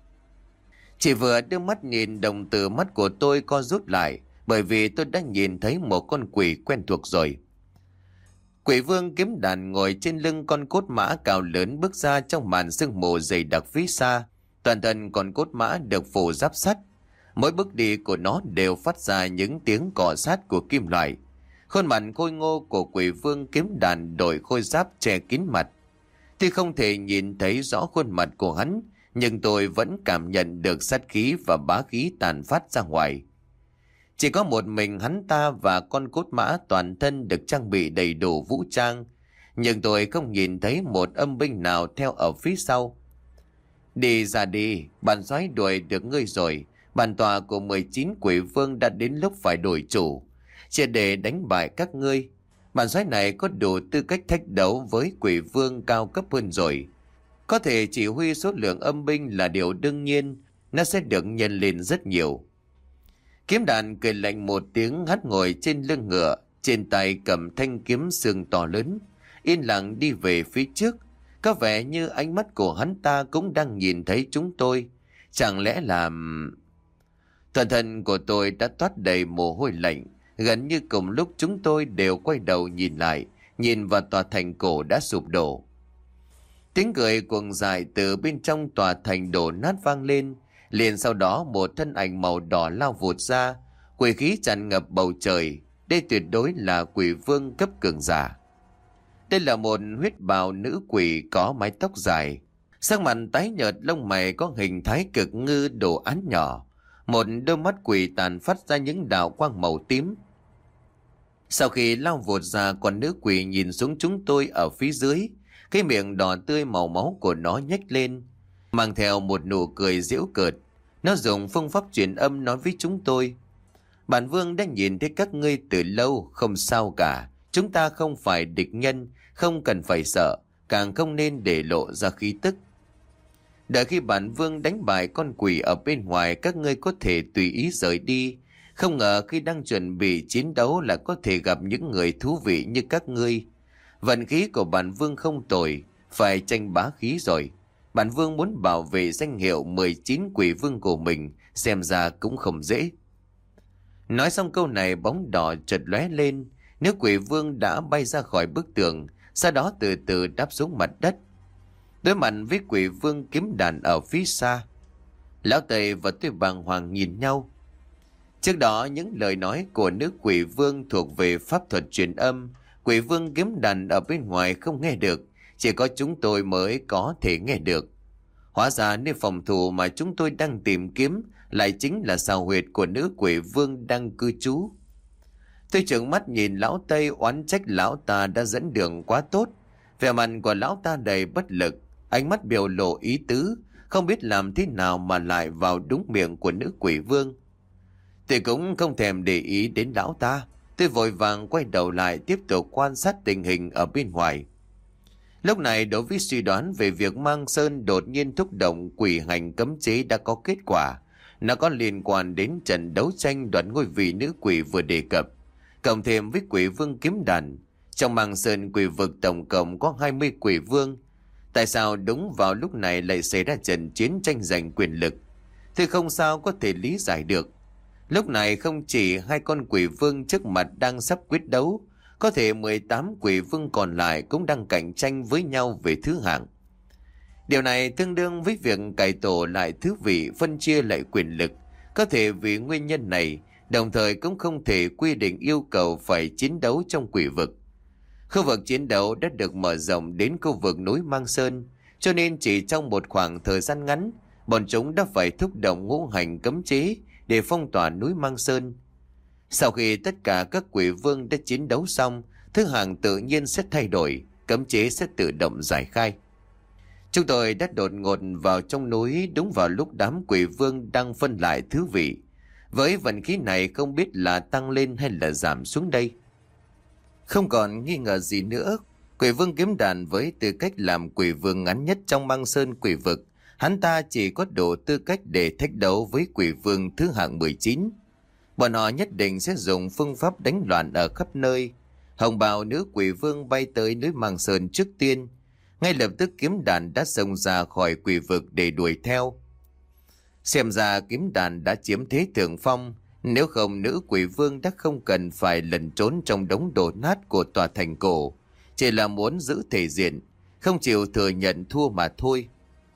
Chỉ vừa đưa mắt nhìn, đồng tử mắt của tôi co rút lại, bởi vì tôi đã nhìn thấy một con quỷ quen thuộc rồi. Quỷ vương Kiếm Đàn ngồi trên lưng con cốt mã cao lớn bước ra trong màn sương mù dày đặc phía xa. Toàn thân con cốt mã được phủ giáp sắt. Mỗi bước đi của nó đều phát ra những tiếng cọ sát của kim loại. Khuôn mặt khôi ngô của quỷ vương Kiếm Đàn đội khôi giáp che kín mặt. Tuy không thể nhìn thấy rõ khuôn mặt của hắn, nhưng tôi vẫn cảm nhận được sát khí và bá khí tàn phát ra ngoài. Chỉ có một mình hắn ta và con cốt mã toàn thân được trang bị đầy đủ vũ trang, nhưng tôi không nhìn thấy một âm binh nào theo ở phía sau. Đi ra đi, bản soái đuổi được ngươi rồi. Bản tòa của mười chín quỷ vương đã đến lúc phải đổi chủ, chỉ để đánh bại các ngươi. Bản soái này có đủ tư cách thách đấu với quỷ vương cao cấp hơn rồi. Có thể chỉ huy số lượng âm binh là điều đương nhiên, nó sẽ được nhân lên rất nhiều. Kiếm Đàn cười lạnh một tiếng, hắt ngồi trên lưng ngựa, trên tay cầm thanh kiếm sừng to lớn, yên lặng đi về phía trước. Có vẻ như ánh mắt của hắn ta cũng đang nhìn thấy chúng tôi. Chẳng lẽ là... Toàn thân của tôi đã toát đầy mồ hôi lạnh. Gần như cùng lúc chúng tôi đều quay đầu nhìn lại, nhìn vào tòa thành cổ đã sụp đổ. Tiếng cười cuồng dại từ bên trong tòa thành đổ nát vang lên. Liền sau đó một thân ảnh màu đỏ lao vụt ra, quỷ khí tràn ngập bầu trời. Đây tuyệt đối là quỷ vương cấp cường giả. Đây là một huyết bào nữ quỷ có mái tóc dài, sắc mặt tái nhợt, lông mày có hình thái cực ngư đồ án nhỏ, một đôi mắt quỷ tàn phát ra những đạo quang màu tím. Sau khi lao vụt ra, con nữ quỷ nhìn xuống chúng tôi ở phía dưới, cái miệng đỏ tươi màu máu của nó nhếch lên, mang theo một nụ cười giễu cợt. Nó dùng phương pháp truyền âm nói với chúng tôi: bản vương đã nhìn thấy các ngươi từ lâu, không sao cả. Chúng ta không phải địch nhân, không cần phải sợ, càng không nên để lộ ra khí tức. Đợi khi bản vương đánh bại con quỷ ở bên ngoài, các ngươi có thể tùy ý rời đi. Không ngờ khi đang chuẩn bị chiến đấu là có thể gặp những người thú vị như các ngươi. Vận khí của bản vương không tồi, phải tranh bá khí rồi. Bản vương muốn bảo vệ danh hiệu mười chín quỷ vương của mình, xem ra cũng không dễ. Nói xong câu này, bóng đỏ chợt lóe lên. Nữ quỷ vương đã bay ra khỏi bức tường, sau đó từ từ đáp xuống mặt đất. Đối mặt với quỷ vương kiếm đàn ở phía xa, Lão Tây và tôi bàng hoàng nhìn nhau. Trước đó những lời nói của nữ quỷ vương thuộc về pháp thuật truyền âm. Quỷ vương kiếm đàn ở bên ngoài không nghe được, chỉ có chúng tôi mới có thể nghe được. Hóa ra nơi phòng thủ mà chúng tôi đang tìm kiếm lại chính là xào huyệt của nữ quỷ vương đang cư trú. Tôi trợn mắt nhìn lão Tây, oán trách lão ta đã dẫn đường quá tốt. Vẻ mặt của lão ta đầy bất lực, ánh mắt biểu lộ ý tứ, không biết làm thế nào mà lại vào đúng miệng của nữ quỷ vương. Tôi cũng không thèm để ý đến lão ta. Tôi vội vàng quay đầu lại tiếp tục quan sát tình hình ở bên ngoài. Lúc này đối với suy đoán về việc Mang Sơn đột nhiên thúc động quỷ hành cấm chế đã có kết quả. Nó có liên quan đến trận đấu tranh đoạt ngôi vị nữ quỷ vừa đề cập, cộng thêm với quỷ vương kiếm đàn. Trong Mang Sơn quỷ vực tổng cộng có hai mươi quỷ vương. Tại sao đúng vào lúc này lại xảy ra trận chiến tranh giành quyền lực? Thì không sao có thể lý giải được. Lúc này không chỉ hai con quỷ vương trước mặt đang sắp quyết đấu, có thể mười tám quỷ vương còn lại cũng đang cạnh tranh với nhau về thứ hạng. Điều này tương đương với việc cải tổ lại thứ vị, phân chia lại quyền lực. Có thể vì nguyên nhân này, đồng thời cũng không thể quy định yêu cầu phải chiến đấu trong quỷ vực. Khu vực chiến đấu đã được mở rộng đến khu vực núi Mang Sơn, cho nên chỉ trong một khoảng thời gian ngắn, bọn chúng đã phải thúc động ngũ hành cấm chế để phong tỏa núi Mang Sơn. Sau khi tất cả các quỷ vương đã chiến đấu xong, thứ hạng tự nhiên sẽ thay đổi, cấm chế sẽ tự động giải khai. Chúng tôi đã đột ngột vào trong núi đúng vào lúc đám quỷ vương đang phân lại thứ vị. Với vận khí này không biết là tăng lên hay là giảm xuống đây. Không còn nghi ngờ gì nữa, quỷ vương kiếm đàn với tư cách làm quỷ vương ngắn nhất trong Mang Sơn quỷ vực, hắn ta chỉ có đủ tư cách để thách đấu với quỷ vương thứ hạng mười chín. Bọn họ nhất định sẽ dùng phương pháp đánh loạn ở khắp nơi. Hồng bào nữ quỷ vương bay tới núi Mang Sơn trước tiên. Ngay lập tức kiếm đàn đã xông ra khỏi quỷ vực để đuổi theo. Xem ra kiếm đàn đã chiếm thế thượng phong. Nếu không, nữ quỷ vương đã không cần phải lẩn trốn trong đống đổ nát của tòa thành cổ. Chỉ là muốn giữ thể diện, không chịu thừa nhận thua mà thôi.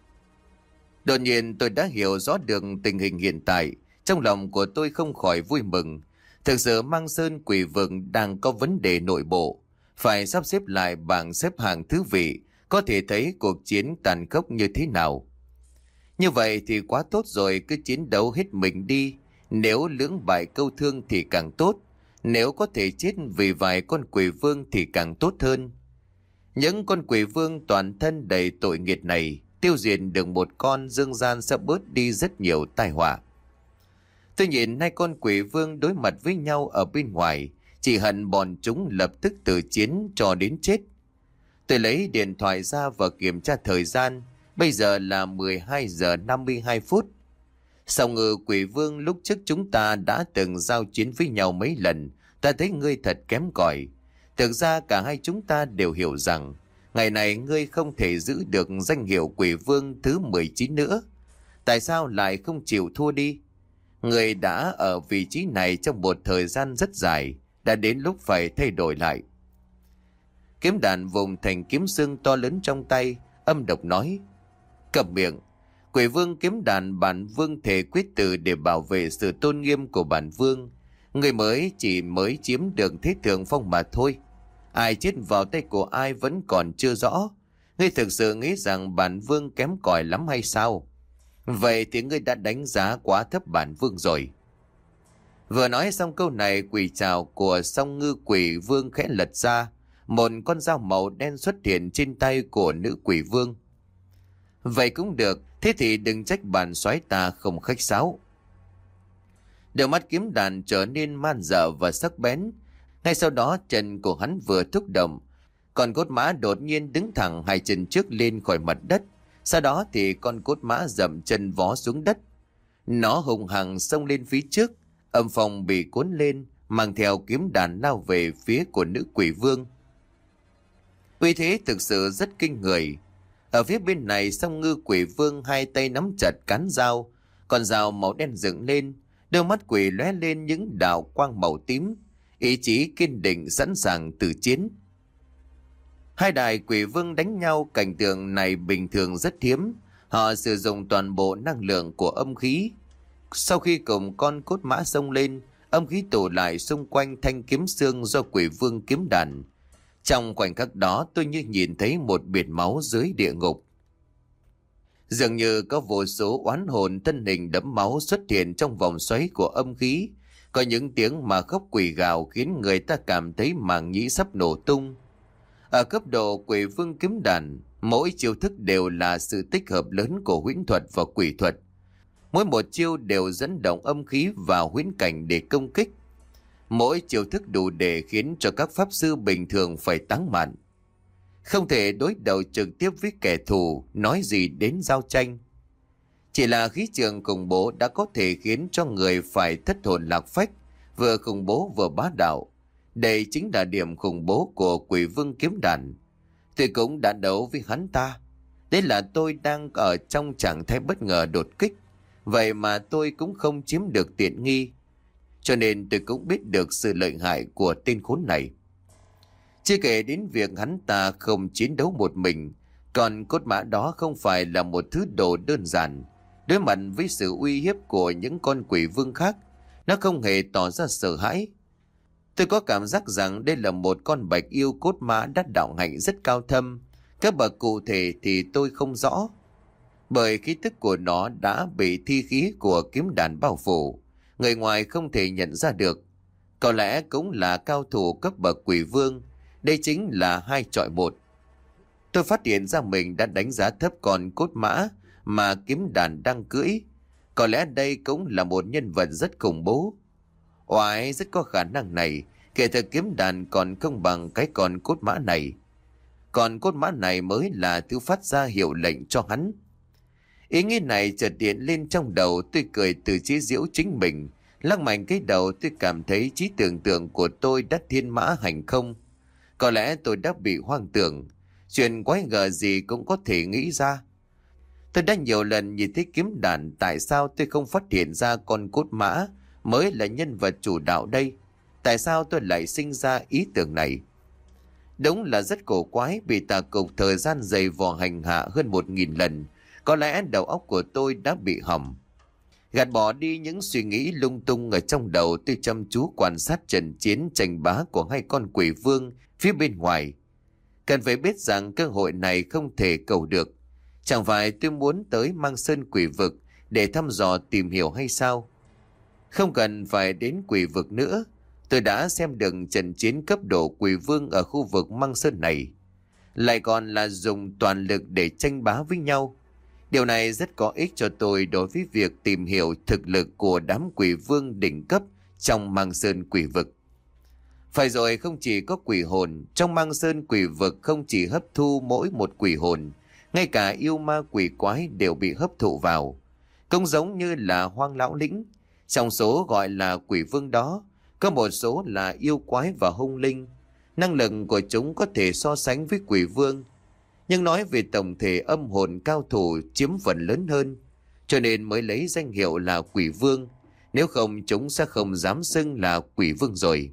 Đột nhiên tôi đã hiểu rõ được tình hình hiện tại. Trong lòng của tôi không khỏi vui mừng. Thực sự Mang Sơn quỷ vực đang có vấn đề nội bộ, phải sắp xếp lại bảng xếp hạng thứ vị, có thể thấy cuộc chiến tàn khốc như thế nào. Như vậy thì quá tốt rồi, cứ chiến đấu hết mình đi. Nếu lưỡng bại câu thương thì càng tốt. Nếu có thể chết vì vài con quỷ vương thì càng tốt hơn. Những con quỷ vương toàn thân đầy tội nghiệt này, tiêu diệt được một con, dương gian sẽ bớt đi rất nhiều tai họa. Tôi nhìn hai con quỷ vương đối mặt với nhau ở bên ngoài, chỉ hận bọn chúng lập tức từ chiến cho đến chết. Tôi lấy điện thoại ra và kiểm tra thời gian, bây giờ là mười hai giờ năm mươi hai phút. Song Ngư quỷ vương lúc trước chúng ta đã từng giao chiến với nhau mấy lần, ta thấy ngươi thật kém cỏi. Thực ra cả hai chúng ta đều hiểu rằng Ngày này ngươi không thể giữ được danh hiệu quỷ vương thứ mười chín nữa. Tại sao lại không chịu thua đi? Ngươi đã ở vị trí này trong một thời gian rất dài, đã đến lúc phải thay đổi lại. Kiếm đàn vùng thành kiếm xương to lớn trong tay, âm độc nói: Cầm miệng. Quỷ vương kiếm đàn bản vương thể quyết tử để bảo vệ sự tôn nghiêm của bản vương. Người mới chỉ mới chiếm được thế thượng phong mà thôi. Ai chết vào tay của ai vẫn còn chưa rõ. Ngươi thực sự nghĩ rằng bản vương kém cỏi lắm hay sao? Vậy thì ngươi đã đánh giá quá thấp bản vương rồi. Vừa nói xong câu này, quỷ trảo của song ngư quỷ vương khẽ lật ra. Một con dao màu đen xuất hiện trên tay của nữ quỷ vương. Vậy cũng được, thế thì đừng trách bản soái ta không khách sáo. Đôi mắt kiếm đàn trở nên man dợ và sắc bén. Ngay sau đó chân của hắn vừa thúc động, con cốt mã đột nhiên đứng thẳng hai chân trước lên khỏi mặt đất. Sau đó thì con cốt mã dậm chân vó xuống đất. Nó hùng hằng xông lên phía trước. Âm phong bị cuốn lên, mang theo kiếm đàn lao về phía của nữ quỷ vương. Uy thế thực sự rất kinh người. Ở phía bên này, song ngư quỷ vương hai tay nắm chặt cán dao, con dao màu đen dựng lên, đôi mắt quỷ lóe lên những đạo quang màu tím, ý chí kiên định sẵn sàng tử chiến. Hai đại quỷ vương đánh nhau, cảnh tượng này bình thường rất hiếm. Họ sử dụng toàn bộ năng lượng của âm khí. Sau khi cùng con cốt mã xông lên, âm khí tụ lại xung quanh thanh kiếm xương do quỷ vương kiếm đàn. Trong khoảnh khắc đó, tôi như nhìn thấy một biển máu dưới địa ngục. Dường như có vô số oán hồn thân hình đẫm máu xuất hiện trong vòng xoáy của âm khí. Có những tiếng mà khóc quỷ gào khiến người ta cảm thấy màng nhĩ sắp nổ tung. Ở cấp độ quỷ vương kiếm đàn, mỗi chiêu thức đều là sự tích hợp lớn của huyễn thuật và quỷ thuật. Mỗi một chiêu đều dẫn động âm khí vào huyễn cảnh để công kích. Mỗi chiêu thức đủ để khiến cho các pháp sư bình thường phải táng mạng. Không thể đối đầu trực tiếp với kẻ thù, nói gì đến giao tranh. Chỉ là khí trường khủng bố đã có thể khiến cho người phải thất hồn lạc phách, vừa khủng bố vừa bá đạo. Đây chính là điểm khủng bố của quỷ vương kiếm đàn. Tôi cũng đã đấu với hắn ta. Đấy là tôi đang ở trong trạng thái bất ngờ đột kích. Vậy mà tôi cũng không chiếm được tiện nghi. Cho nên tôi cũng biết được sự lợi hại của tên khốn này. Chưa kể đến việc hắn ta không chiến đấu một mình, còn cốt mã đó không phải là một thứ đồ đơn giản. Đối mặt với sự uy hiếp của những con quỷ vương khác, nó không hề tỏ ra sợ hãi. Tôi có cảm giác rằng đây là một con bạch yêu cốt mã đắt đạo hạnh rất cao thâm. Các bậc cụ thể thì tôi không rõ, bởi khí tức của nó đã bị thi khí của kiếm đàn bao phủ, người ngoài không thể nhận ra được. Có lẽ cũng là cao thủ cấp bậc quỷ vương. Đây chính là hai chọi một. Tôi phát hiện ra mình đã đánh giá thấp con cốt mã mà kiếm đàn đang cưỡi. Có lẽ đây cũng là một nhân vật rất khủng bố. Oái, rất có khả năng này, kể từ kiếm đàn còn không bằng cái con cốt mã này. Còn cốt mã này mới là thứ phát ra hiệu lệnh cho hắn. Ý nghĩ này chợt hiện lên trong đầu, tôi cười từ chế giễu chính mình. Lắc mạnh cái đầu, tôi cảm thấy trí tưởng tượng của tôi đã thiên mã hành không. Có lẽ tôi đã bị hoang tưởng. Chuyện quái gở gì cũng có thể nghĩ ra. Tôi đã nhiều lần nhìn thấy kiếm đàn, tại sao tôi không phát hiện ra con cốt mã mới là nhân vật chủ đạo đây? Tại sao tôi lại sinh ra ý tưởng này? Đúng là rất cổ quái, vì tà cục thời gian dày vò hành hạ hơn một nghìn lần. Có lẽ đầu óc của tôi đã bị hỏng. Gạt bỏ đi những suy nghĩ lung tung ở trong đầu, tôi chăm chú quan sát trận chiến tranh bá của hai con quỷ vương phía bên ngoài. Cần phải biết rằng cơ hội này không thể cầu được. Chẳng phải tôi muốn tới Mang Sơn quỷ vực để thăm dò tìm hiểu hay sao? Không cần phải đến quỷ vực nữa. Tôi đã xem được trận chiến cấp độ quỷ vương ở khu vực Mang Sơn này. Lại còn là dùng toàn lực để tranh bá với nhau. Điều này rất có ích cho tôi đối với việc tìm hiểu thực lực của đám quỷ vương đỉnh cấp trong Mang Sơn quỷ vực. Phải rồi, không chỉ có quỷ hồn, trong Mang Sơn quỷ vực không chỉ hấp thu mỗi một quỷ hồn, ngay cả yêu ma quỷ quái đều bị hấp thụ vào. Cũng giống như là Hoang Lão Lĩnh, trong số gọi là quỷ vương đó, có một số là yêu quái và hung linh. Năng lực của chúng có thể so sánh với quỷ vương, Nhưng nói về tổng thể, âm hồn cao thủ chiếm phần lớn hơn, cho nên mới lấy danh hiệu là quỷ vương. Nếu không chúng sẽ không dám xưng là quỷ vương rồi.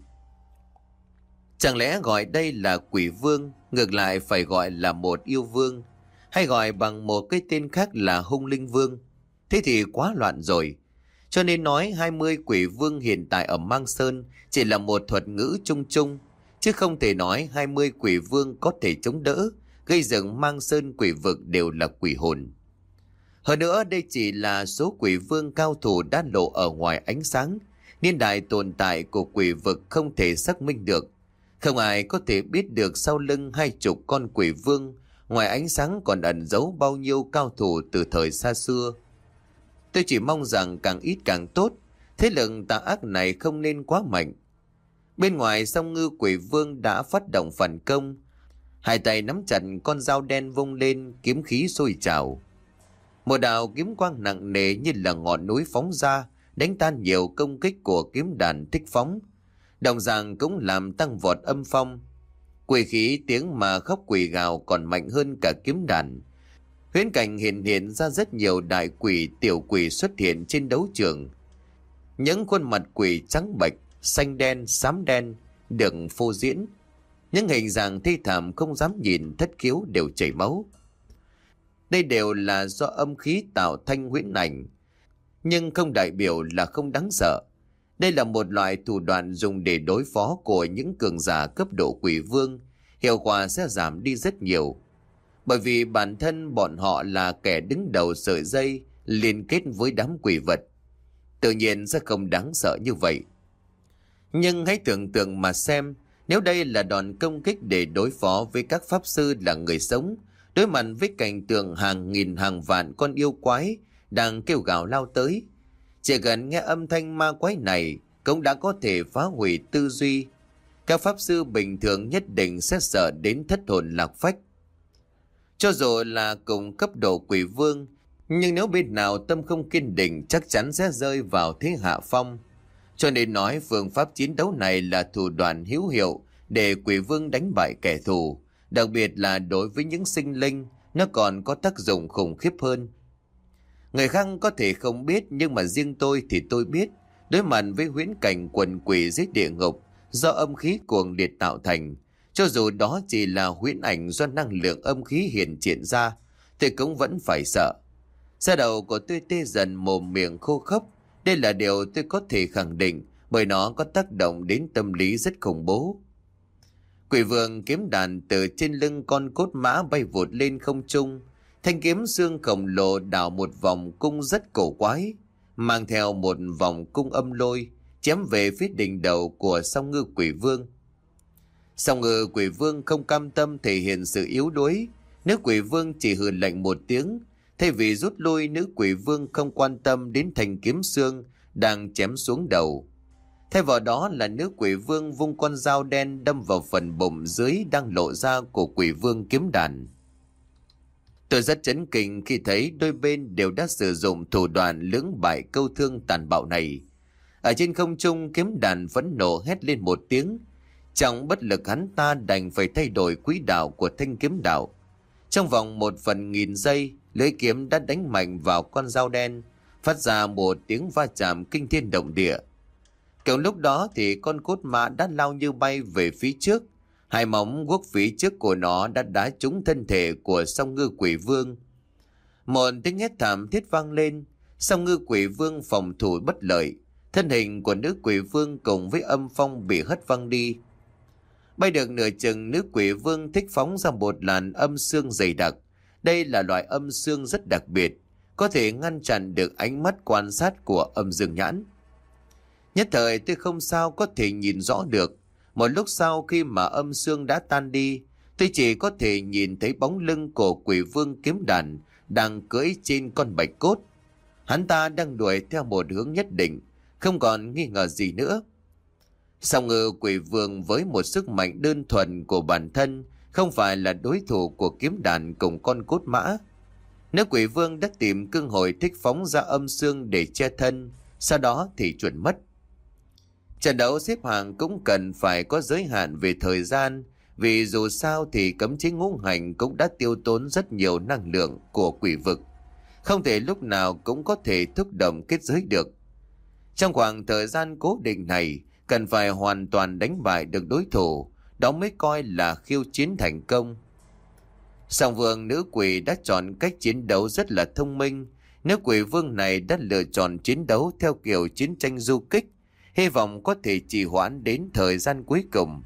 Chẳng lẽ gọi đây là quỷ vương, ngược lại phải gọi là một yêu vương, hay gọi bằng một cái tên khác là hung linh vương? Thế thì quá loạn rồi. Cho nên nói hai mươi quỷ vương hiện tại ở Mang Sơn chỉ là một thuật ngữ chung chung, chứ không thể nói hai mươi quỷ vương có thể chống đỡ, gây dựng Mang Sơn quỷ vực đều là quỷ hồn. Hơn nữa đây chỉ là số quỷ vương cao thủ đã lộ ở ngoài ánh sáng, niên đại tồn tại của quỷ vực không thể xác minh được. Không ai có thể biết được sau lưng hai chục con quỷ vương ngoài ánh sáng còn ẩn giấu bao nhiêu cao thủ từ thời xa xưa. Tôi chỉ mong rằng càng ít càng tốt, thế lực tà ác này không nên quá mạnh. Bên ngoài song ngư quỷ vương đã phát động phản công, hai tay nắm chặt con dao đen vung lên, kiếm khí sôi trào. Một đạo kiếm quang nặng nề như là ngọn núi phóng ra, đánh tan nhiều công kích của kiếm đàn thích phóng, đồng dạng cũng làm tăng vọt âm phong. Quỷ khí tiếng mà khóc quỷ gào còn mạnh hơn cả kiếm đàn. Huyễn cảnh hiện hiện ra rất nhiều đại quỷ tiểu quỷ xuất hiện trên đấu trường. Những khuôn mặt quỷ trắng bệch, xanh đen, xám đen được phô diễn. Những hình dạng thi thảm không dám nhìn, thất khiếu đều chảy máu. Đây đều là do âm khí tạo thành huyễn ảnh, nhưng không đại biểu là không đáng sợ. Đây là một loại thủ đoạn dùng để đối phó của những cường giả cấp độ quỷ vương, hiệu quả sẽ giảm đi rất nhiều. Bởi vì bản thân bọn họ là kẻ đứng đầu sợi dây liên kết với đám quỷ vật, tự nhiên sẽ không đáng sợ như vậy. Nhưng hãy tưởng tượng mà xem, nếu đây là đòn công kích để đối phó với các pháp sư là người sống, đối mặt với cảnh tượng hàng nghìn hàng vạn con yêu quái đang kêu gào lao tới, chỉ cần nghe âm thanh ma quái này cũng đã có thể phá hủy tư duy. Các pháp sư bình thường nhất định sẽ sợ đến thất hồn lạc phách. Cho dù là cùng cấp độ quỷ vương, nhưng nếu bên nào tâm không kiên định chắc chắn sẽ rơi vào thế hạ phong. Cho nên nói phương pháp chiến đấu này là thủ đoạn hữu hiệu để quỷ vương đánh bại kẻ thù. Đặc biệt là đối với những sinh linh, nó còn có tác dụng khủng khiếp hơn. Người khác có thể không biết, nhưng mà riêng tôi thì tôi biết. Đối mặt với huyễn cảnh quần quỷ dưới địa ngục do âm khí cuồng liệt tạo thành, cho dù đó chỉ là huyễn ảnh do năng lượng âm khí hiện triển ra, thì cũng vẫn phải sợ. Da đầu của tôi tê dần, mồm miệng khô khốc. Đây là điều tôi có thể khẳng định, bởi nó có tác động đến tâm lý rất khủng bố. Quỷ vương kiếm đàn từ trên lưng con cốt mã bay vụt lên không trung. Thanh kiếm xương khổng lồ đảo một vòng cung rất cổ quái, mang theo một vòng cung âm lôi, chém về phía đỉnh đầu của song ngư quỷ vương. Song ngư quỷ vương không cam tâm thể hiện sự yếu đuối. Nữ quỷ vương chỉ hừ lạnh một tiếng. Thay vì rút lui, nữ quỷ vương không quan tâm đến thanh kiếm xương đang chém xuống đầu. Thay vào đó là nữ quỷ vương vung con dao đen đâm vào phần bụng dưới đang lộ ra của quỷ vương kiếm đàn. Tôi rất chấn kinh khi thấy đôi bên đều đã sử dụng thủ đoạn lưỡng bại câu thương tàn bạo này. Ở trên không trung, kiếm đàn phẫn nộ hét lên một tiếng. Trong bất lực, hắn ta đành phải thay đổi quỹ đạo của thanh kiếm đạo. Trong vòng một phần nghìn giây, lưỡi kiếm đã đánh mạnh vào con dao đen, phát ra một tiếng va chạm kinh thiên động địa. Cùng lúc đó thì con cốt mã đã lao như bay về phía trước. Hai móng guốc phía trước của nó đã đá trúng thân thể của song ngư quỷ vương. Một tiếng hét thảm thiết vang lên. Song ngư quỷ vương phòng thủ bất lợi. Thân hình của nữ quỷ vương cùng với âm phong bị hất văng đi. Bay được nửa chừng, nữ quỷ vương thích phóng ra một làn âm xương dày đặc. Đây là loại âm xương rất đặc biệt, có thể ngăn chặn được ánh mắt quan sát của âm dương nhãn. Nhất thời tôi không sao có thể nhìn rõ được. Một lúc sau khi mà âm xương đã tan đi, tôi chỉ có thể nhìn thấy bóng lưng của quỷ vương kiếm đàn đang cưỡi trên con bạch cốt. Hắn ta đang đuổi theo một hướng nhất định, không còn nghi ngờ gì nữa. Song ngư quỷ vương với một sức mạnh đơn thuần của bản thân không phải là đối thủ của kiếm đàn cùng con cốt mã. Nếu quỷ vương đã tìm cơ hội thích phóng ra âm xương để che thân, sau đó thì chuẩn mất. Trận đấu xếp hạng cũng cần phải có giới hạn về thời gian, Vì dù sao thì cấm chế ngũ hành cũng đã tiêu tốn rất nhiều năng lượng của quỷ vực, không thể lúc nào cũng có thể thúc động kết giới được. Trong khoảng thời gian cố định này, cần phải hoàn toàn đánh bại được đối thủ, đó mới coi là khiêu chiến thành công. Song vương nữ quỷ đã chọn cách chiến đấu rất là thông minh. Nữ quỷ vương này đã lựa chọn chiến đấu theo kiểu chiến tranh du kích, hy vọng có thể trì hoãn đến thời gian cuối cùng.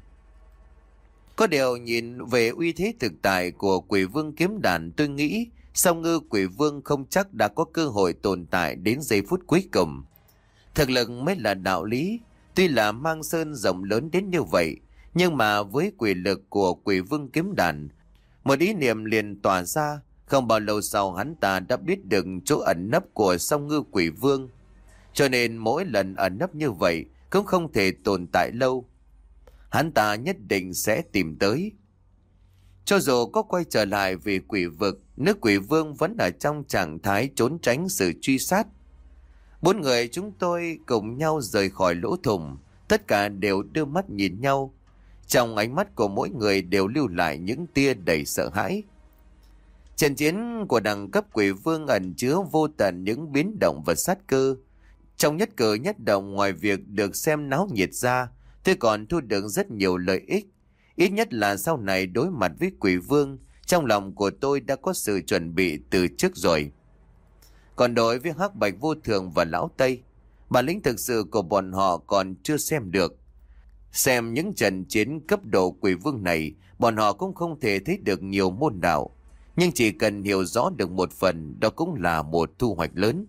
Có điều nhìn về uy thế thực tại của quỷ vương kiếm đàn, tôi nghĩ song ngư quỷ vương không chắc đã có cơ hội tồn tại đến giây phút cuối cùng. Thực lực mới là đạo lý. Tuy là mang sơn rộng lớn đến như vậy, nhưng mà với quỷ lực của quỷ vương kiếm đàn, một ý niệm liền tỏa ra. Không bao lâu sau hắn ta đã biết được chỗ ẩn nấp của song ngư quỷ vương. Cho nên mỗi lần ẩn nấp như vậy cũng không thể tồn tại lâu. Hắn ta nhất định sẽ tìm tới. Cho dù có quay trở lại về quỷ vực, nước quỷ vương vẫn ở trong trạng thái trốn tránh sự truy sát. Bốn người chúng tôi cùng nhau rời khỏi lỗ thủng, tất cả đều đưa mắt nhìn nhau. Trong ánh mắt của mỗi người đều lưu lại những tia đầy sợ hãi. Trận chiến của đẳng cấp quỷ vương ẩn chứa vô tận những biến động và sát cơ. Trong nhất cử nhất động, ngoài việc được xem náo nhiệt ra, tôi còn thu được rất nhiều lợi ích. Ít nhất là sau này đối mặt với quỷ vương, trong lòng của tôi đã có sự chuẩn bị từ trước rồi. Còn đối với Hắc Bạch Vô Thường và Lão Tây, bản lĩnh thực sự của bọn họ còn chưa xem được. Xem những trận chiến cấp độ quỷ vương này, bọn họ cũng không thể thấy được nhiều môn đạo. Nhưng chỉ cần hiểu rõ được một phần, đó cũng là một thu hoạch lớn.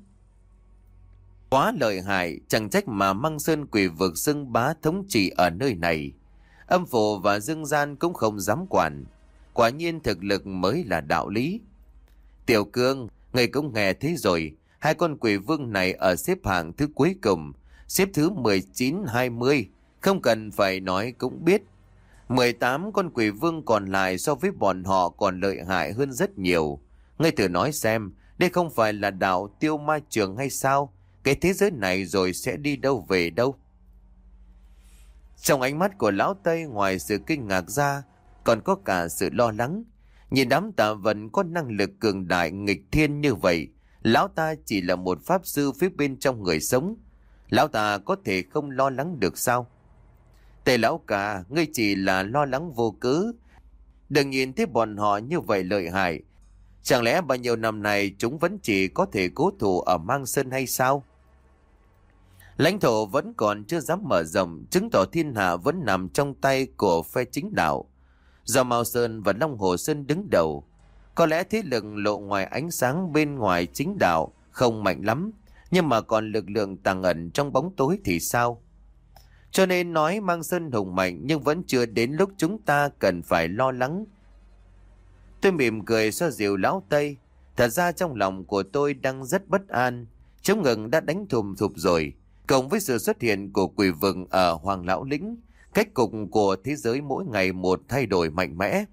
Quá lợi hại, chẳng trách mà Măng Sơn quỷ vực xưng bá thống trị ở nơi này. Âm phủ và dương gian cũng không dám quản. Quả nhiên thực lực mới là đạo lý. Tiểu Cương, người cũng nghe thấy rồi. Hai con quỷ vương này ở xếp hạng thứ cuối cùng, xếp thứ mười chín hai mươi. Không cần phải nói cũng biết. mười tám con quỷ vương còn lại so với bọn họ còn lợi hại hơn rất nhiều. Ngươi thử nói xem, đây không phải là đạo tiêu ma trường hay sao? Cái thế giới này rồi sẽ đi đâu về đâu? Trong ánh mắt của Lão Tây, ngoài sự kinh ngạc ra, còn có cả sự lo lắng. Nhìn đám tà vận có năng lực cường đại nghịch thiên như vậy, Lão ta chỉ là một pháp sư phía bên trong người sống. Lão ta có thể không lo lắng được sao? Tề lão cả, ngươi chỉ là lo lắng vô cớ. Đừng nhìn thấy bọn họ như vậy lợi hại. Chẳng lẽ bao nhiêu năm này chúng vẫn chỉ có thể cố thủ ở Mang Sơn hay sao? Lãnh thổ vẫn còn chưa dám mở rộng, chứng tỏ thiên hạ vẫn nằm trong tay của phe chính đạo. Do Mao Sơn và Long Hồ Sơn đứng đầu, có lẽ thế lực lộ ngoài ánh sáng bên ngoài chính đạo không mạnh lắm, nhưng mà còn lực lượng tàng ẩn trong bóng tối thì sao? Cho nên nói Mang Sơn hùng mạnh, nhưng vẫn chưa đến lúc chúng ta cần phải lo lắng. Tôi mỉm cười xoa dịu Lão Tây. Thật ra trong lòng của tôi đang rất bất an. Chống ngừng đã đánh thùm thụp rồi. Cộng với sự xuất hiện của quỷ vực ở Hoàng Lão Lĩnh, cách cục của thế giới mỗi ngày một thay đổi mạnh mẽ.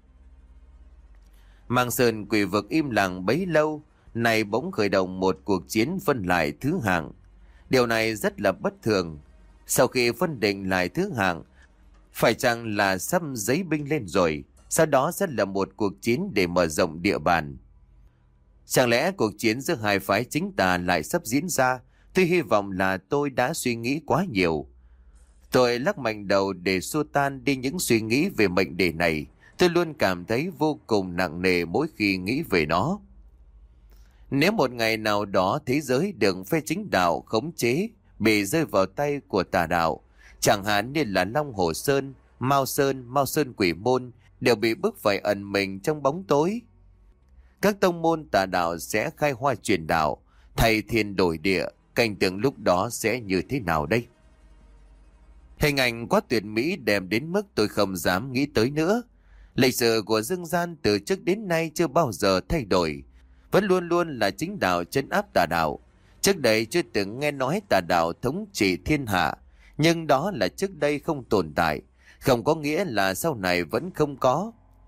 Mang Sơn quỷ vực im lặng bấy lâu, này bỗng khởi động một cuộc chiến phân lại thứ hạng. Điều này rất là bất thường. Sau khi phân định lại thứ hạng, phải chăng là sắp giấy binh lên rồi, sau đó sẽ là một cuộc chiến để mở rộng địa bàn. Chẳng lẽ cuộc chiến giữa hai phái chính tà lại sắp diễn ra? Tôi hy vọng là tôi đã suy nghĩ quá nhiều. Tôi lắc mạnh đầu để xua tan đi những suy nghĩ về mệnh đề này. Tôi luôn cảm thấy vô cùng nặng nề mỗi khi nghĩ về nó. Nếu một ngày nào đó thế giới được phe chính đạo khống chế, bị rơi vào tay của tà đạo, chẳng hạn như là Long Hồ Sơn, Mao Sơn, Mao Sơn Quỷ Môn đều bị bức phải ẩn mình trong bóng tối. Các tông môn tà đạo sẽ khai hoa truyền đạo, thay thiên đổi địa, cảnh tượng lúc đó sẽ như thế nào đây? Hình ảnh quá tuyệt mỹ đẹp đến mức tôi không dám nghĩ tới nữa. Lịch sử của dương gian từ trước đến nay chưa bao giờ thay đổi, vẫn luôn luôn là chính đạo trấn áp tà đạo. Trước đây chưa từng nghe nói tà đạo thống trị thiên hạ, nhưng đó là trước đây không tồn tại, không có nghĩa là sau này vẫn không có.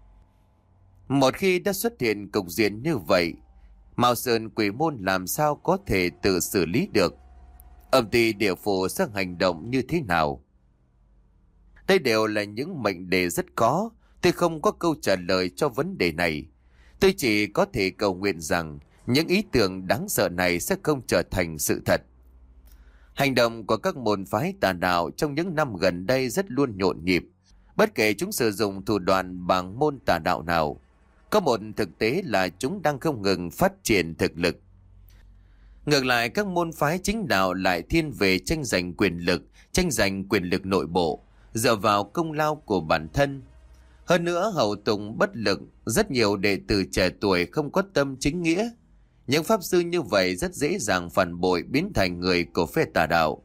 Một khi đã xuất hiện cục diện như vậy, Mao Sơn Quỷ Môn làm sao có thể tự xử lý được? Âm ty địa phủ sẽ hành động như thế nào? Đây đều là những mệnh đề rất khó. tôi không có câu trả lời cho vấn đề này. Tôi chỉ có thể cầu nguyện rằng những ý tưởng đáng sợ này sẽ không trở thành sự thật. Hành động của các môn phái tà đạo trong những năm gần đây rất luôn nhộn nhịp, bất kể chúng sử dụng thủ đoạn bằng môn tà đạo nào. Có một thực tế là chúng đang không ngừng phát triển thực lực. Ngược lại, các môn phái chính đạo lại thiên về tranh giành quyền lực, tranh giành quyền lực nội bộ, dựa vào công lao của bản thân. Hơn nữa, hậu tùng bất lực, rất nhiều đệ tử trẻ tuổi không có tâm chính nghĩa. Những pháp sư như vậy rất dễ dàng phản bội, biến thành người của phe tà đạo.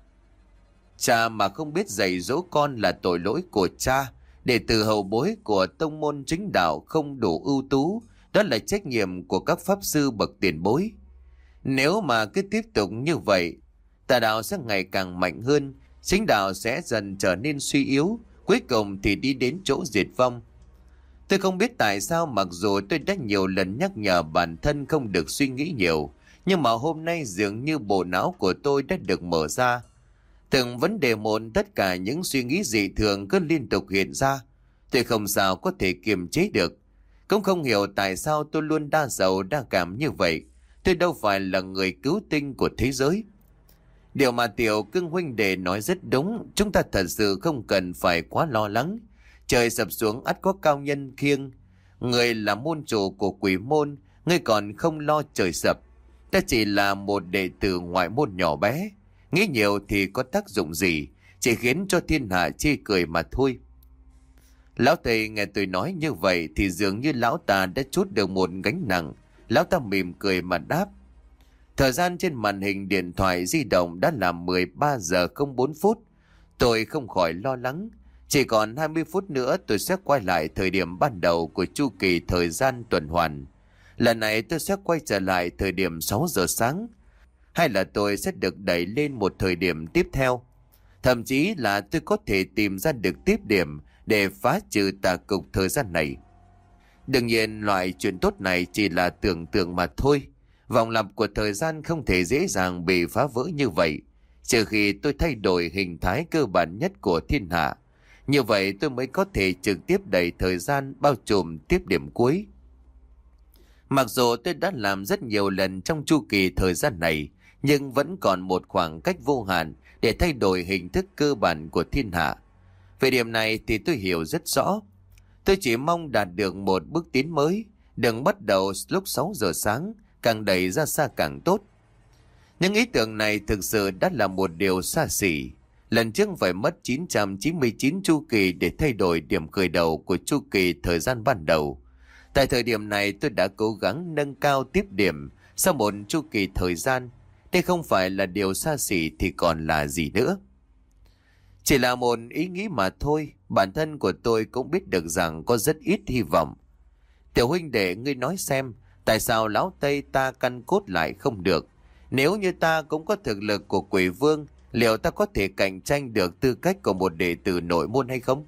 Cha mà không biết dạy dỗ con là tội lỗi của cha. Đệ tử hậu bối của tông môn chính đạo không đủ ưu tú, đó là trách nhiệm của các pháp sư bậc tiền bối. Nếu mà cứ tiếp tục như vậy, tà đạo sẽ ngày càng mạnh hơn, chính đạo sẽ dần trở nên suy yếu, cuối cùng thì đi đến chỗ diệt vong. Tôi không biết tại sao, mặc dù tôi đã nhiều lần nhắc nhở bản thân không được suy nghĩ nhiều, nhưng mà hôm nay dường như bộ não của tôi đã được mở ra. Từng vấn đề một, tất cả những suy nghĩ dị thường cứ liên tục hiện ra. Tôi không sao có thể kiềm chế được. Cũng không hiểu tại sao tôi luôn đa sầu đa cảm như vậy. Tôi đâu phải là người cứu tinh của thế giới. Điều mà Tiểu Cưng huynh đệ nói rất đúng. Chúng ta thật sự không cần phải quá lo lắng. Trời sập xuống ắt có cao nhân khiêng. Người là môn chủ của quỷ môn, ngươi còn không lo trời sập. Ta chỉ là một đệ tử ngoại môn nhỏ bé. Nghĩ nhiều thì có tác dụng gì, chỉ khiến cho thiên hạ chê cười mà thôi. Lão Tây nghe tôi nói như vậy thì dường như lão ta đã trút được một gánh nặng. Lão ta mỉm cười mà đáp. Thời gian trên màn hình điện thoại di động đã là mười ba giờ không bốn phút. Tôi không khỏi lo lắng. Chỉ còn hai mươi phút nữa tôi sẽ quay lại thời điểm ban đầu của chu kỳ thời gian tuần hoàn. Lần này tôi sẽ quay trở lại thời điểm sáu giờ sáng. Hay là tôi sẽ được đẩy lên một thời điểm tiếp theo. Thậm chí là tôi có thể tìm ra được tiếp điểm để phá trừ tà cục thời gian này. Đương nhiên loại chuyện tốt này chỉ là tưởng tượng mà thôi. Vòng lặp của thời gian không thể dễ dàng bị phá vỡ như vậy, trừ khi tôi thay đổi hình thái cơ bản nhất của thiên hạ. Như vậy tôi mới có thể trực tiếp đẩy thời gian bao trùm tiếp điểm cuối. Mặc dù tôi đã làm rất nhiều lần trong chu kỳ thời gian này, nhưng vẫn còn một khoảng cách vô hạn để thay đổi hình thức cơ bản của thiên hạ. Về điểm này thì tôi hiểu rất rõ. Tôi chỉ mong đạt được một bước tiến mới, đừng bắt đầu lúc sáu giờ sáng, càng đẩy ra xa càng tốt. Những ý tưởng này thực sự đã là một điều xa xỉ. Lần trước phải mất chín trăm chín mươi chín chu kỳ để thay đổi điểm khởi đầu của chu kỳ thời gian ban đầu. Tại thời điểm này tôi đã cố gắng nâng cao tiếp điểm sau một chu kỳ thời gian. Đây không phải là điều xa xỉ thì còn là gì nữa. Chỉ là một ý nghĩ mà thôi. Bản thân của tôi cũng biết được rằng có rất ít hy vọng. Tiểu huynh đệ, ngươi nói xem, tại sao lão Tây ta căn cốt lại không được? Nếu như ta cũng có thực lực của quỷ vương, liệu ta có thể cạnh tranh được tư cách của một đệ tử nội môn hay không?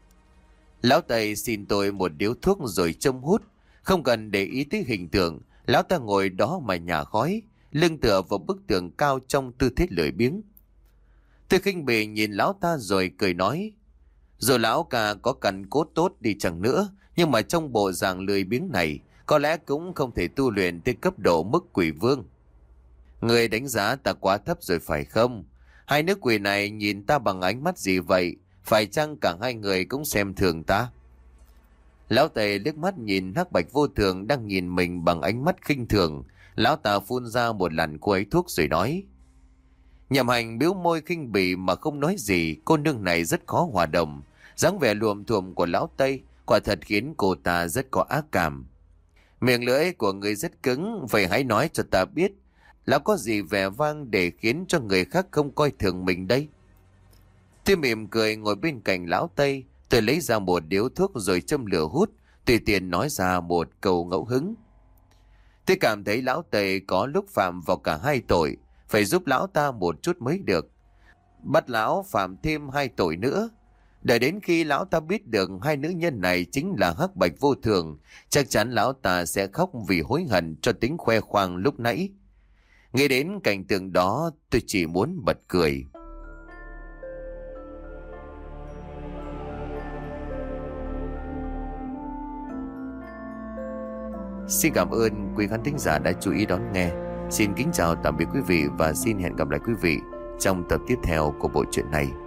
Lão Tây xin tôi một điếu thuốc rồi châm hút. Không cần để ý tới hình tượng, lão ta ngồi đó mà nhả khói, lưng tựa vào bức tường cao trong tư thế lười biếng. Tôi khinh bỉ nhìn lão ta rồi cười nói, dù lão cả có căn cốt tốt đi chẳng nữa, nhưng mà trong bộ dạng lười biếng này, có lẽ cũng không thể tu luyện tới cấp độ mức quỷ vương. Người đánh giá ta quá thấp rồi phải không? Hai nữ quỷ này nhìn ta bằng ánh mắt gì vậy? Phải chăng cả hai người cũng xem thường ta? Lão Tây liếc mắt nhìn Hắc Bạch Vô Thường đang nhìn mình bằng ánh mắt khinh thường. Lão ta phun ra một làn quấy thuốc rồi nói. Nhậm Hành biếu môi khinh bỉ mà không nói gì. Cô nương này rất khó hòa đồng. Dáng vẻ luồm thuồm của lão Tây quả thật khiến cô ta rất có ác cảm. Miệng lưỡi của người rất cứng, vậy hãy nói cho ta biết, lão có gì vẻ vang để khiến cho người khác không coi thường mình đây? Tôi mỉm cười ngồi bên cạnh lão Tây. Tôi lấy ra một điếu thuốc rồi châm lửa hút, tùy tiện nói ra một câu ngẫu hứng. Tôi cảm thấy lão Tây có lúc phạm vào cả hai tội, phải giúp lão ta một chút mới được. Bắt lão phạm thêm hai tội nữa. Đợi đến khi lão ta biết được hai nữ nhân này chính là Hắc Bạch Vô Thường, chắc chắn lão ta sẽ khóc vì hối hận cho tính khoe khoang lúc nãy. Nghĩ đến cảnh tượng đó, tôi chỉ muốn bật cười. Xin cảm ơn quý khán thính giả đã chú ý đón nghe. Xin kính chào tạm biệt quý vị và xin hẹn gặp lại quý vị trong tập tiếp theo của bộ truyện này.